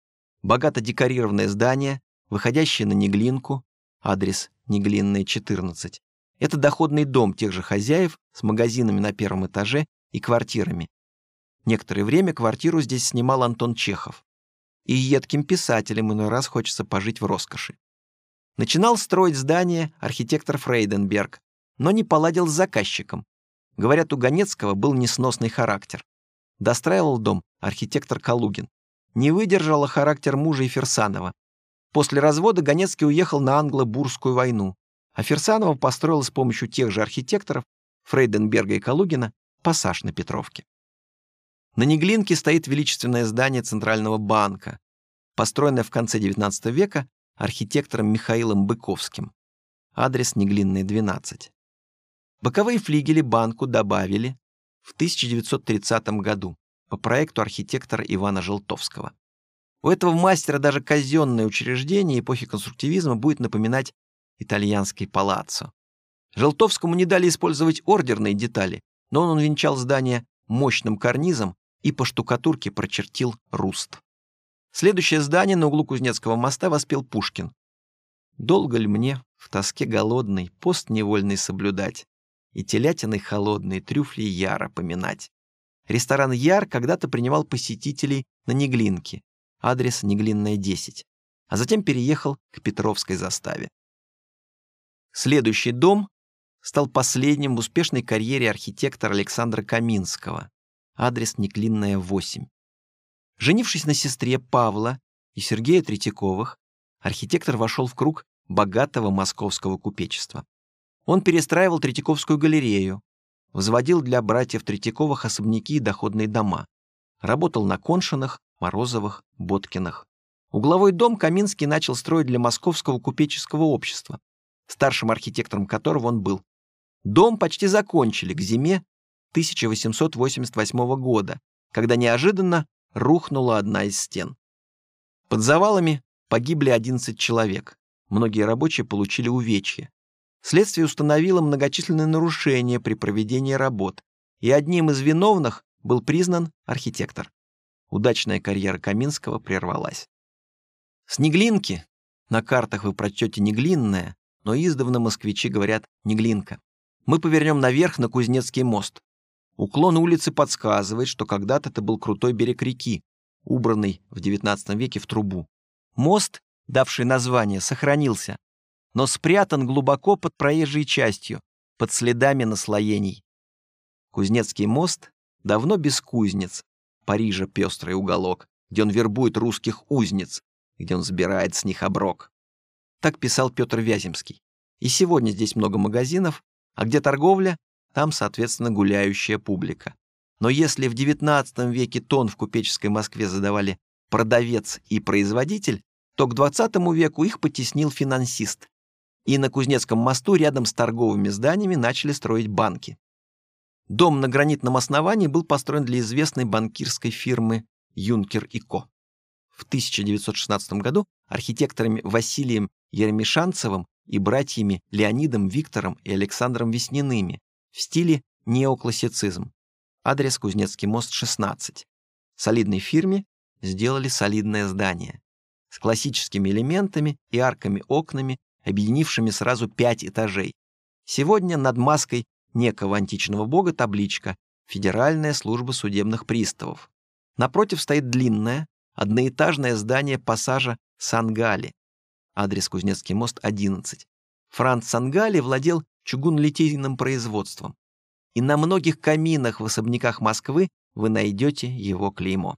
Богато декорированное здание, выходящее на Неглинку, адрес Неглинная, 14. Это доходный дом тех же хозяев с магазинами на первом этаже и квартирами. Некоторое время квартиру здесь снимал Антон Чехов. И едким писателям иной раз хочется пожить в роскоши. Начинал строить здание архитектор Фрейденберг, но не поладил с заказчиком. Говорят, у Ганецкого был несносный характер. Достраивал дом архитектор Калугин. Не выдержала характер мужа и Фирсанова. После развода Ганецкий уехал на англо-бурскую войну, а Фирсанова построила с помощью тех же архитекторов Фрейденберга и Калугина пассаж на Петровке. На Неглинке стоит величественное здание Центрального банка, построенное в конце XIX века архитектором Михаилом Быковским. Адрес Неглинная, 12. Боковые флигели банку добавили в 1930 году по проекту архитектора Ивана Желтовского. У этого мастера даже казенное учреждение эпохи конструктивизма будет напоминать итальянский палаццо. Желтовскому не дали использовать ордерные детали, но он венчал здание мощным карнизом и по штукатурке прочертил руст. Следующее здание на углу Кузнецкого моста воспел Пушкин. «Долго ли мне, в тоске голодной, пост невольный соблюдать и телятиной холодной трюфли Яра поминать?» Ресторан «Яр» когда-то принимал посетителей на Неглинке, адрес Неглинная, 10, а затем переехал к Петровской заставе. Следующий дом стал последним в успешной карьере архитектора Александра Каминского, адрес Неглинная, 8. Женившись на сестре Павла и Сергея Третьяковых, архитектор вошел в круг богатого московского купечества. Он перестраивал Третьяковскую галерею, возводил для братьев Третьяковых особняки и доходные дома, работал на Коншиных, Морозовых, Боткиных. Угловой дом Каминский начал строить для Московского купеческого общества, старшим архитектором которого он был. Дом почти закончили к зиме 1888 года, когда неожиданно рухнула одна из стен. Под завалами погибли 11 человек, многие рабочие получили увечья. Следствие установило многочисленные нарушения при проведении работ, и одним из виновных был признан архитектор. Удачная карьера Каминского прервалась. С Неглинки, на картах вы прочтете Неглинная, но издавна москвичи говорят Неглинка, мы повернем наверх на Кузнецкий мост. Уклон улицы подсказывает, что когда-то это был крутой берег реки, убранный в XIX веке в трубу. Мост, давший название, сохранился, но спрятан глубоко под проезжей частью, под следами наслоений. Кузнецкий мост давно без кузнец, Парижа пестрый уголок, где он вербует русских узниц, где он сбирает с них оброк. Так писал Петр Вяземский. И сегодня здесь много магазинов, а где торговля, там, соответственно, гуляющая публика. Но если в XIX веке тон в купеческой Москве задавали продавец и производитель, то к XX веку их потеснил финансист. И на Кузнецком мосту рядом с торговыми зданиями начали строить банки. Дом на гранитном основании был построен для известной банкирской фирмы «Юнкер и Ко». В 1916 году архитекторами Василием Еремишанцевым и братьями Леонидом Виктором и Александром Весниными в стиле неоклассицизм. Адрес Кузнецкий мост, 16. Солидной фирме сделали солидное здание с классическими элементами и арками-окнами, объединившими сразу 5 этажей. Сегодня над маской некого античного бога табличка «Федеральная служба судебных приставов». Напротив стоит длинное, одноэтажное здание пассажа Сан-Гали. Адрес Кузнецкий мост, 11. Франц Сан-Гали владел чугунолитейным производством. И на многих каминах в особняках Москвы вы найдете его клеймо.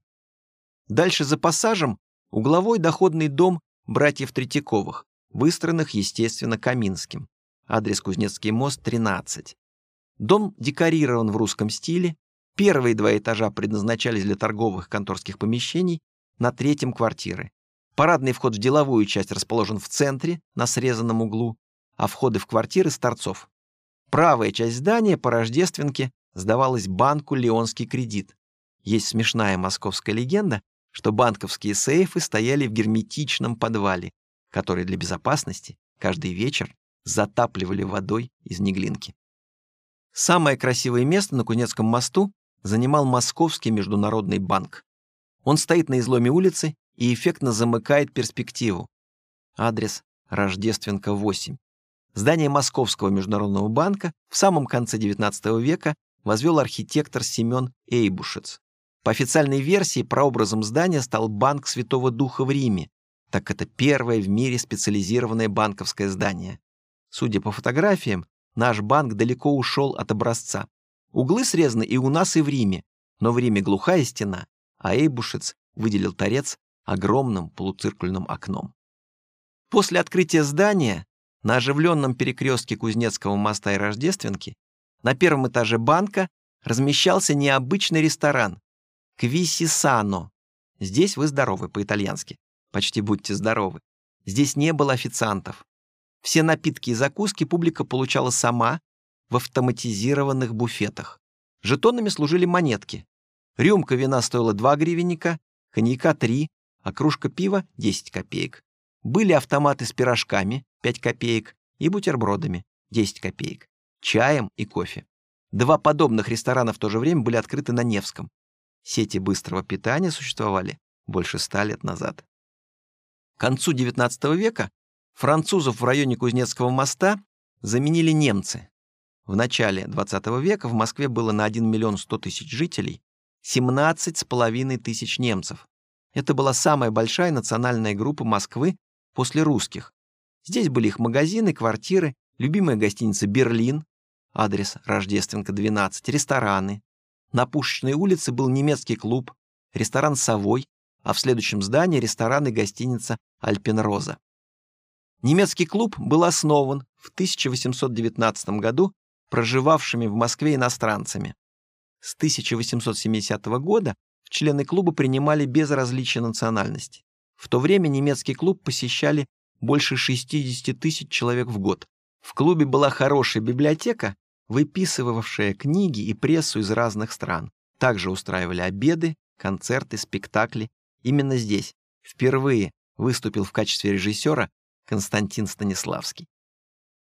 Дальше за пассажем угловой доходный дом братьев Третьяковых, выстроенных, естественно, Каминским. Адрес Кузнецкий мост, 13. Дом декорирован в русском стиле. Первые 2 этажа предназначались для торговых конторских помещений, на 3-м квартиры. Парадный вход в деловую часть расположен в центре, на срезанном углу, а входы в квартиры с торцов. Правая часть здания по Рождественке сдавалась банку «Леонский кредит». Есть смешная московская легенда, что банковские сейфы стояли в герметичном подвале, который для безопасности каждый вечер затапливали водой из Неглинки. Самое красивое место на Кузнецком мосту занимал Московский международный банк. Он стоит на изломе улицы и эффектно замыкает перспективу. Адрес Рождественка, 8. Здание Московского международного банка в самом конце XIX века возвел архитектор Семен Эйбушец. По официальной версии, прообразом здания стал Банк Святого Духа в Риме, так как это первое в мире специализированное банковское здание. Судя по фотографиям, наш банк далеко ушел от образца. Углы срезаны и у нас, и в Риме, но в Риме глухая стена, а Эйбушец выделил торец огромным полуциркульным окном. После открытия здания на оживленном перекрестке Кузнецкого моста и Рождественки на 1-м этаже банка размещался необычный ресторан «Квисисано». Здесь вы здоровы по-итальянски. Почти будьте здоровы. Здесь не было официантов. Все напитки и закуски публика получала сама в автоматизированных буфетах. Жетонами служили монетки. Рюмка вина стоила 2 гривенника, коньяка 3, а кружка пива 10 копеек. Были автоматы с пирожками 5 копеек и бутербродами 10 копеек, чаем и кофе. 2 подобных ресторана в то же время были открыты на Невском. Сети быстрого питания существовали больше 100 лет назад. К концу XIX века французов в районе Кузнецкого моста заменили немцы. В начале XX века в Москве было на 1 100 000 жителей 17,5 тысяч немцев. Это была самая большая национальная группа Москвы после русских. Здесь были их магазины, квартиры, любимая гостиница «Берлин», адрес Рождественка, 12, рестораны. На Пушечной улице был немецкий клуб, ресторан «Совой», а в следующем здании ресторан и гостиница «Альпенроза». Немецкий клуб был основан в 1819 году проживавшими в Москве иностранцами. С 1870 года в члены клуба принимали без различия национальности. В то время немецкий клуб посещали больше 60 000 человек в год. В клубе была хорошая библиотека, выписывавшая книги и прессу из разных стран. Также устраивали обеды, концерты, спектакли. Именно здесь впервые выступил в качестве режиссера Константин Станиславский.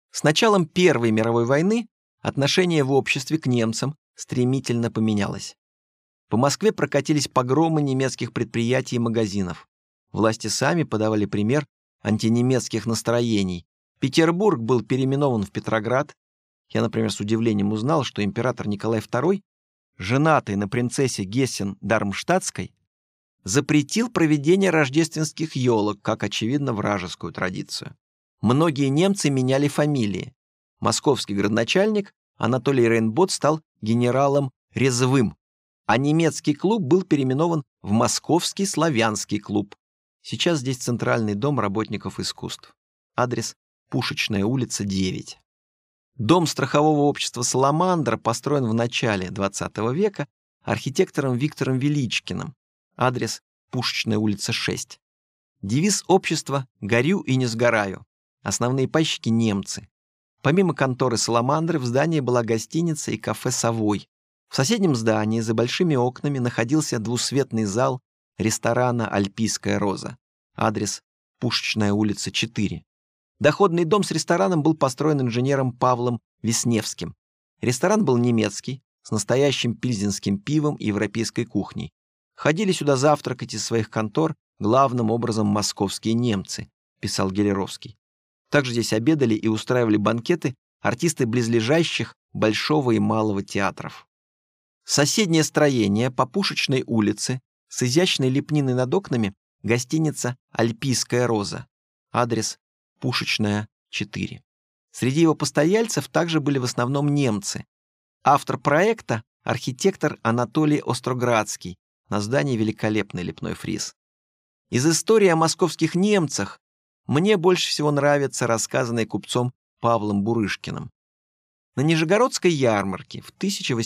С началом Первой мировой войны отношение в обществе к немцам стремительно поменялось. По Москве прокатились погромы немецких предприятий и магазинов. Власти сами подавали пример антинемецких настроений. Петербург был переименован в Петроград. Я, например, с удивлением узнал, что император Николай II, женатый на принцессе Гессен-Дармштадтской, запретил проведение рождественских елок, как, очевидно, вражескую традицию. Многие немцы меняли фамилии. Московский градоначальник Анатолий Рейнбот стал генералом Резвым, а немецкий клуб был переименован в Московский славянский клуб. Сейчас здесь Центральный дом работников искусств. Адрес Пушечная улица, 9. Дом страхового общества «Саламандра» построен в начале XX века архитектором Виктором Величкиным. Адрес Пушечная улица, 6. Девиз общества «Горю и не сгораю». Основные пайщики — немцы. Помимо конторы «Саламандры» в здании была гостиница и кафе «Совой». В соседнем здании за большими окнами находился двусветный зал ресторана «Альпийская роза». Адрес Пушечная улица, 4. Доходный дом с рестораном был построен инженером Павлом Весневским. Ресторан был немецкий, с настоящим пильзенским пивом и европейской кухней. Ходили сюда завтракать из своих контор главным образом московские немцы, писал Гелеровский. Также здесь обедали и устраивали банкеты артисты близлежащих Большого и Малого театров. Соседнее строение по Пушечной улице с изящной лепниной над окнами — гостиница «Альпийская роза». Адрес Пушечная, 4. Среди его постояльцев также были в основном немцы. Автор проекта — архитектор Анатолий Остроградский. На здании великолепный лепной фриз. Из истории о московских немцах мне больше всего нравится рассказанный купцом Павлом Бурышкиным. На Нижегородской ярмарке в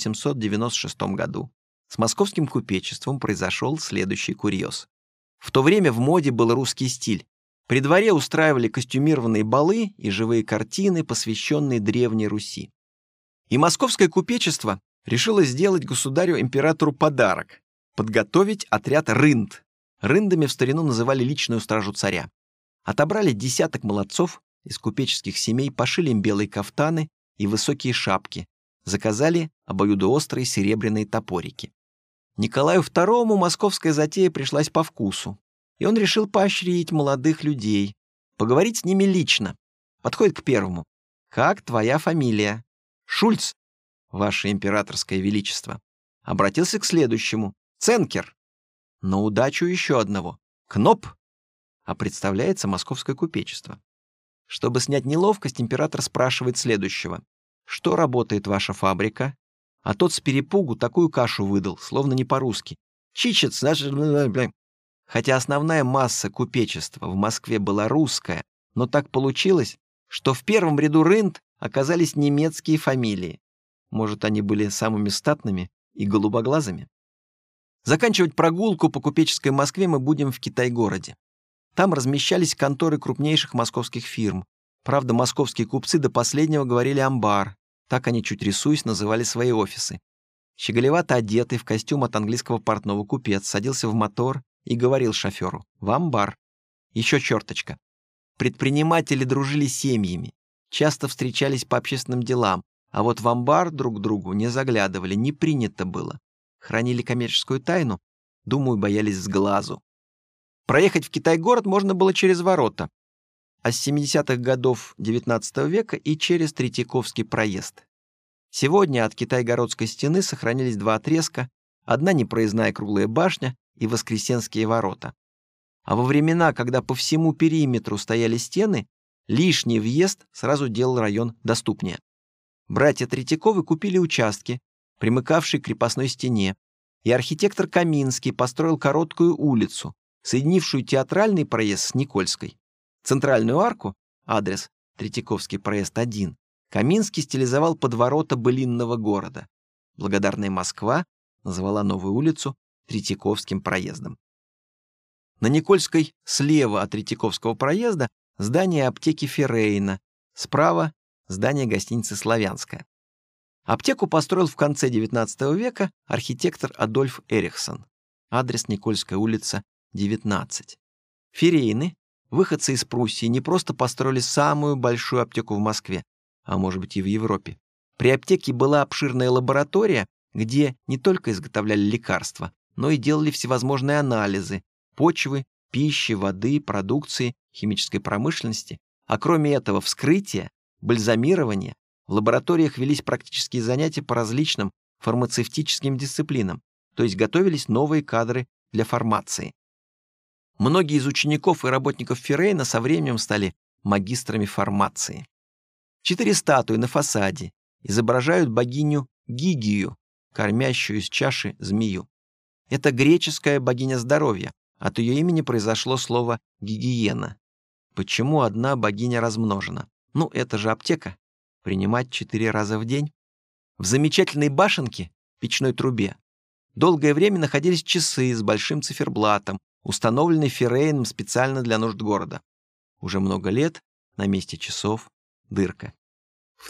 1896 году с московским купечеством произошел следующий курьез. В то время в моде был русский стиль. При дворе устраивали костюмированные балы и живые картины, посвященные Древней Руси. И московское купечество решило сделать государю-императору подарок — подготовить отряд рынд. Рындами в старину называли личную стражу царя. Отобрали десяток молодцов из купеческих семей, пошили им белые кафтаны и высокие шапки, заказали обоюдоострые серебряные топорики. Николаю II московская затея пришлась по вкусу, и он решил поощрить молодых людей, поговорить с ними лично. Подходит к первому. «Как твоя фамилия?» «Шульц, ваше императорское величество». Обратился к следующему. «Ценкер». На удачу еще одного. «Кноп». А представляется московское купечество. Чтобы снять неловкость, император спрашивает следующего. «Что работает ваша фабрика?» А тот с перепугу такую кашу выдал, словно не по-русски. «Чичец, наш...» Хотя основная масса купечества в Москве была русская, но так получилось, что в первом ряду рынд оказались немецкие фамилии. Может, они были самыми статными и голубоглазыми? Заканчивать прогулку по купеческой Москве мы будем в Китай-городе. Там размещались конторы крупнейших московских фирм. Правда, московские купцы до последнего говорили «амбар». Так они, чуть рисуясь, называли свои офисы. Щеголевато одетый в костюм от английского портного купец садился в мотор и говорил шоферу: «В амбар». Еще черточка. Предприниматели дружили семьями, часто встречались по общественным делам, а вот в амбар друг к другу не заглядывали, не принято было. Хранили коммерческую тайну, думаю, боялись сглазу. Проехать в Китай-город можно было через ворота, а с 70-х годов XIX века и через Третьяковский проезд. Сегодня от Китай-городской стены сохранились два отрезка, одна непроездная круглая башня и Воскресенские ворота. А во времена, когда по всему периметру стояли стены, лишний въезд сразу делал район доступнее. Братья Третьяковы купили участки, примыкавшие к крепостной стене, и архитектор Каминский построил короткую улицу, соединившую театральный проезд с Никольской. Центральную арку, адрес Третьяковский проезд 1, Каминский стилизовал под ворота былинного города. Благодарная Москва назвала новую улицу Третьяковским проездом. На Никольской слева от Третьяковского проезда здание аптеки Феррейна, справа здание гостиницы «Славянская». Аптеку построил в конце XIX века архитектор Адольф Эрихсон. Адрес Никольская улица, 19. Феррейны, выходцы из Пруссии, не просто построили самую большую аптеку в Москве, а может быть и в Европе. При аптеке была обширная лаборатория, где не только изготовляли лекарства, но и делали всевозможные анализы почвы, пищи, воды, продукции, химической промышленности. А кроме этого, вскрытия, бальзамирования, в лабораториях велись практические занятия по различным фармацевтическим дисциплинам, то есть готовились новые кадры для фармации. Многие из учеников и работников Феррейна со временем стали магистрами фармации. 4 статуи на фасаде изображают богиню Гигию, кормящую из чаши змею. Это греческая богиня здоровья, от ее имени произошло слово «гигиена». Почему одна богиня размножена? Ну, это же аптека. Принимать 4 раза в день. В замечательной башенке, печной трубе, долгое время находились часы с большим циферблатом, установленные Феррейном специально для нужд города. Уже много лет на месте часов дырка. В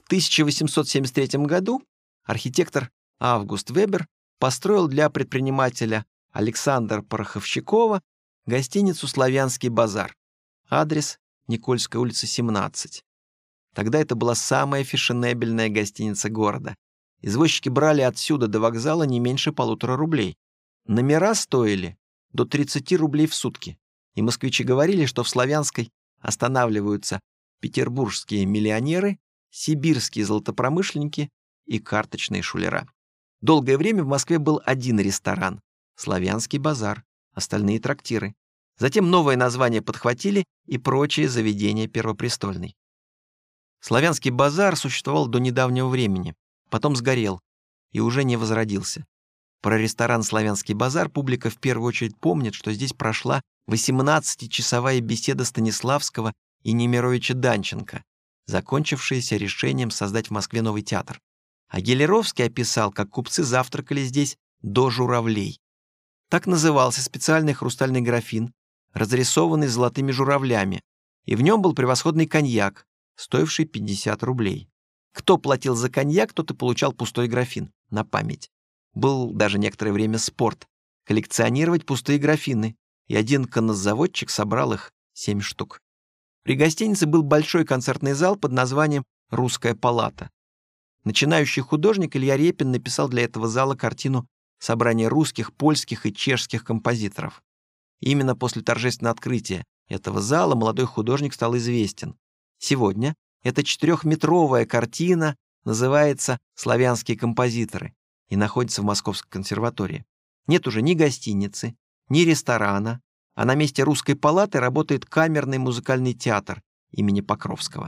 1873 году архитектор Август Вебер построил для предпринимателя Александра Пороховщикова гостиницу «Славянский базар». Адрес — Никольская улица, 17. Тогда это была самая фешенебельная гостиница города. Извозчики брали отсюда до вокзала не меньше 1,5 рублей. Номера стоили до 30 рублей в сутки. И москвичи говорили, что в Славянской останавливаются петербургские миллионеры, сибирские золотопромышленники и карточные шулера. Долгое время в Москве был один ресторан — «Славянский базар», остальные — трактиры. Затем новое название подхватили и прочие заведения Первопрестольной. Славянский базар существовал до недавнего времени, потом сгорел и уже не возродился. Про ресторан «Славянский базар» публика в первую очередь помнит, что здесь прошла 18-часовая беседа Станиславского и Немировича Данченко, закончившаяся решением создать в Москве новый театр. А Гелеровский описал, как купцы завтракали здесь до журавлей. Так назывался специальный хрустальный графин, разрисованный золотыми журавлями, и в нем был превосходный коньяк, стоивший 50 рублей. Кто платил за коньяк, тот и получал пустой графин на память. Был даже некоторое время спорт — коллекционировать пустые графины, и один коннозаводчик собрал их 7 штук. При гостинице был большой концертный зал под названием «Русская палата». Начинающий художник Илья Репин написал для этого зала картину «Собрание русских, польских и чешских композиторов». И именно после торжественного открытия этого зала молодой художник стал известен. Сегодня эта 4-метровая картина называется «Славянские композиторы» и находится в Московской консерватории. Нет уже ни гостиницы, ни ресторана, а на месте Русской палаты работает камерный музыкальный театр имени Покровского.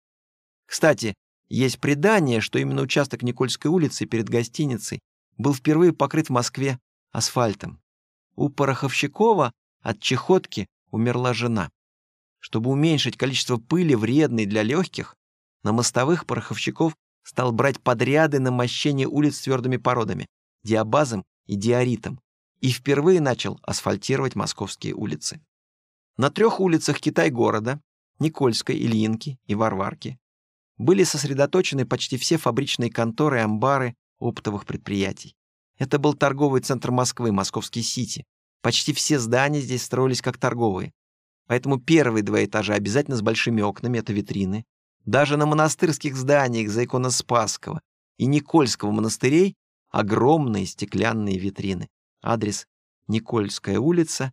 Кстати, есть предание, что именно участок Никольской улицы перед гостиницей был впервые покрыт в Москве асфальтом. У Пороховщикова от чехотки умерла жена. Чтобы уменьшить количество пыли, вредной для легких, на мостовых Пороховщиков стал брать подряды на мощение улиц твердыми породами — диабазом и диоритом, и впервые начал асфальтировать московские улицы. На 3 улицах Китай-города — Никольской, Ильинки и Варварки — были сосредоточены почти все фабричные конторы и амбары оптовых предприятий. Это был торговый центр Москвы, Московский Сити. Почти все здания здесь строились как торговые. Поэтому первые 2 этажа обязательно с большими окнами — это витрины. Даже на монастырских зданиях за Иконоспасского и Никольского монастырей огромные стеклянные витрины. Адрес — Никольская улица,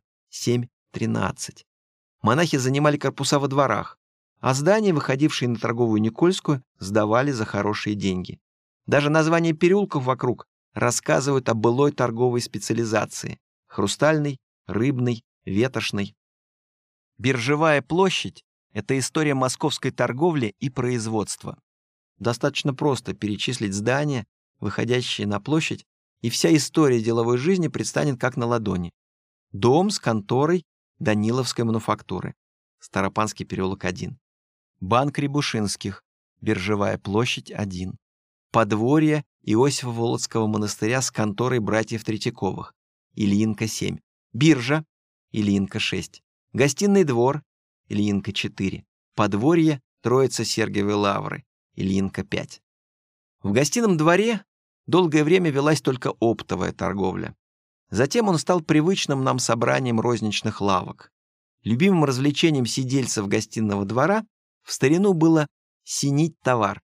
7-13. Монахи занимали корпуса во дворах, а здания, выходившие на торговую Никольскую, сдавали за хорошие деньги. Даже названия переулков вокруг рассказывают о былой торговой специализации — хрустальный, рыбный, ветошный. Биржевая площадь — это история московской торговли и производства. Достаточно просто перечислить здания, выходящие на площадь, и вся история деловой жизни предстанет как на ладони. Дом с конторой Даниловской мануфактуры, Старопанский переулок 1. Банк Рябушинских, Биржевая площадь 1. Подворье Иосифо-Володского монастыря с конторой братьев Третьяковых, Ильинка 7. Биржа, Ильинка 6. Гостиный двор, Ильинка 4. Подворье Троице-Сергиевой лавры, Ильинка 5. В гостином дворе долгое время велась только оптовая торговля. Затем он стал привычным нам собранием розничных лавок. Любимым развлечением сидельцев гостиного двора в старину было синить товар,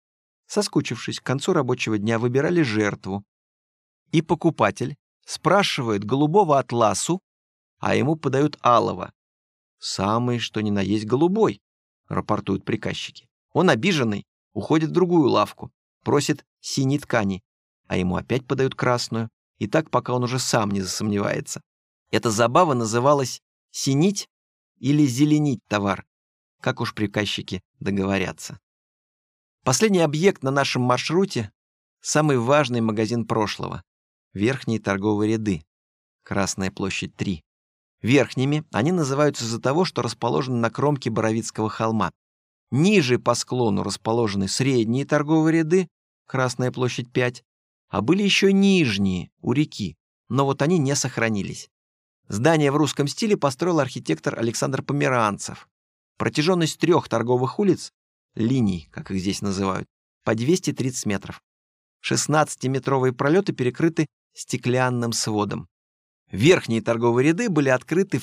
соскучившись, к концу рабочего дня выбирали жертву, и покупатель спрашивает голубого атласу, а ему подают алого. «Самый, что ни на есть, голубой», — рапортуют приказчики. Он, обиженный, уходит в другую лавку, просит синей ткани, а ему опять подают красную, и так, пока он уже сам не засомневается. Эта забава называлась «синить» или «зеленить товар», как уж приказчики договорятся. Последний объект на нашем маршруте — самый важный магазин прошлого — верхние торговые ряды, Красная площадь 3. Верхними они называются из-за того, что расположены на кромке Боровицкого холма. Ниже по склону расположены средние торговые ряды, Красная площадь 5, а были еще нижние, у реки, но вот они не сохранились. Здание в русском стиле построил архитектор Александр Померанцев. Протяженность 3 торговых улиц, линий, как их здесь называют, по 230 метров. 16-метровые пролеты перекрыты стеклянным сводом. Верхние торговые ряды были открыты в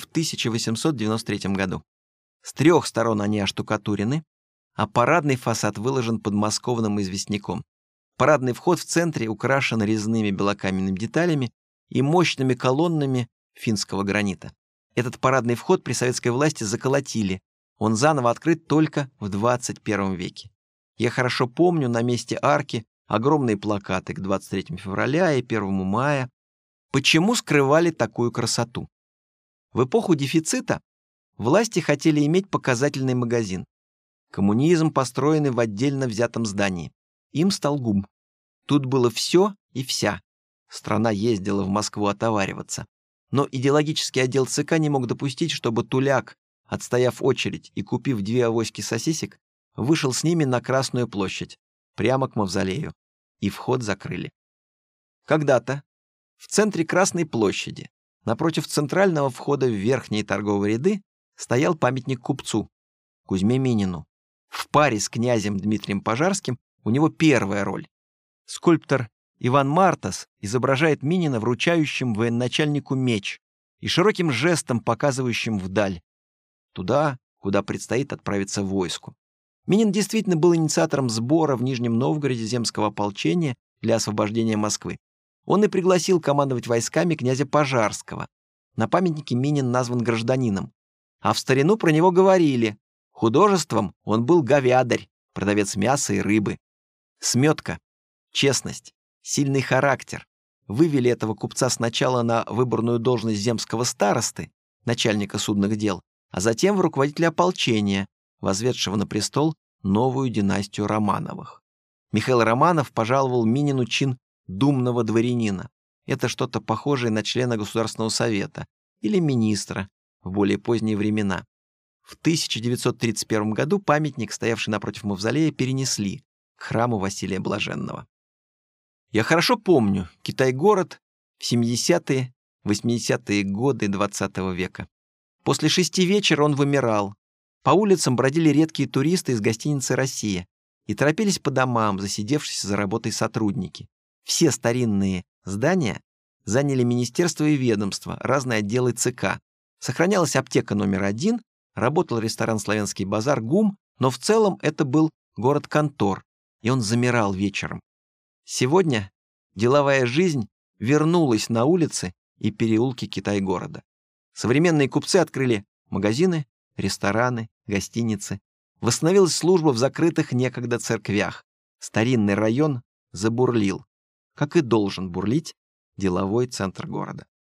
1893 году. С 3 сторон они оштукатурены, а парадный фасад выложен подмосковным известняком. Парадный вход в центре украшен резными белокаменными деталями и мощными колоннами финского гранита. Этот парадный вход при советской власти заколотили. Он заново открыт только в 21 веке. Я хорошо помню на месте арки огромные плакаты к 23 февраля и 1 мая. Почему скрывали такую красоту? В эпоху дефицита власти хотели иметь показательный магазин. Коммунизм построенный в отдельно взятом здании. Им стал ГУМ. Тут было все и вся. Страна ездила в Москву отовариваться. Но идеологический отдел ЦК не мог допустить, чтобы туляк, отстояв очередь и купив 2 авоськи сосисек, вышел с ними на Красную площадь, прямо к мавзолею, и вход закрыли. Когда-то в центре Красной площади, напротив центрального входа в верхние торговые ряды, стоял памятник купцу Кузьме Минину. В паре с князем Дмитрием Пожарским у него первая роль. Скульптор Иван Мартас изображает Минина вручающим военачальнику меч и широким жестом показывающим вдаль, туда, куда предстоит отправиться войску. Минин действительно был инициатором сбора в Нижнем Новгороде земского ополчения для освобождения Москвы. Он и пригласил командовать войсками князя Пожарского. На памятнике Минин назван гражданином. А в старину про него говорили: художеством он был говядарь, продавец мяса и рыбы. Сметка, честность, сильный характер вывели этого купца сначала на выборную должность земского старосты, начальника судных дел, а затем в руководителя ополчения, возведшего на престол новую династию Романовых. Михаил Романов пожаловал Минину чин думного дворянина. Это что-то похожее на члена Государственного совета или министра в более поздние времена. В 1931 году памятник, стоявший напротив мавзолея, перенесли к храму Василия Блаженного. Я хорошо помню Китай-город в 70-е, 80-е годы XX века. После 6 вечера он вымирал. По улицам бродили редкие туристы из гостиницы «Россия» и торопились по домам, засидевшись за работой сотрудники. Все старинные здания заняли министерства и ведомства, разные отделы ЦК. Сохранялась аптека номер 1, работал ресторан «Славянский базар», ГУМ, но в целом это был город-контор, и он замирал вечером. Сегодня деловая жизнь вернулась на улицы и переулки Китай-города. Современные купцы открыли магазины, рестораны, гостиницы. Восстановилась служба в закрытых некогда церквях. Старинный район забурлил, как и должен бурлить деловой центр города.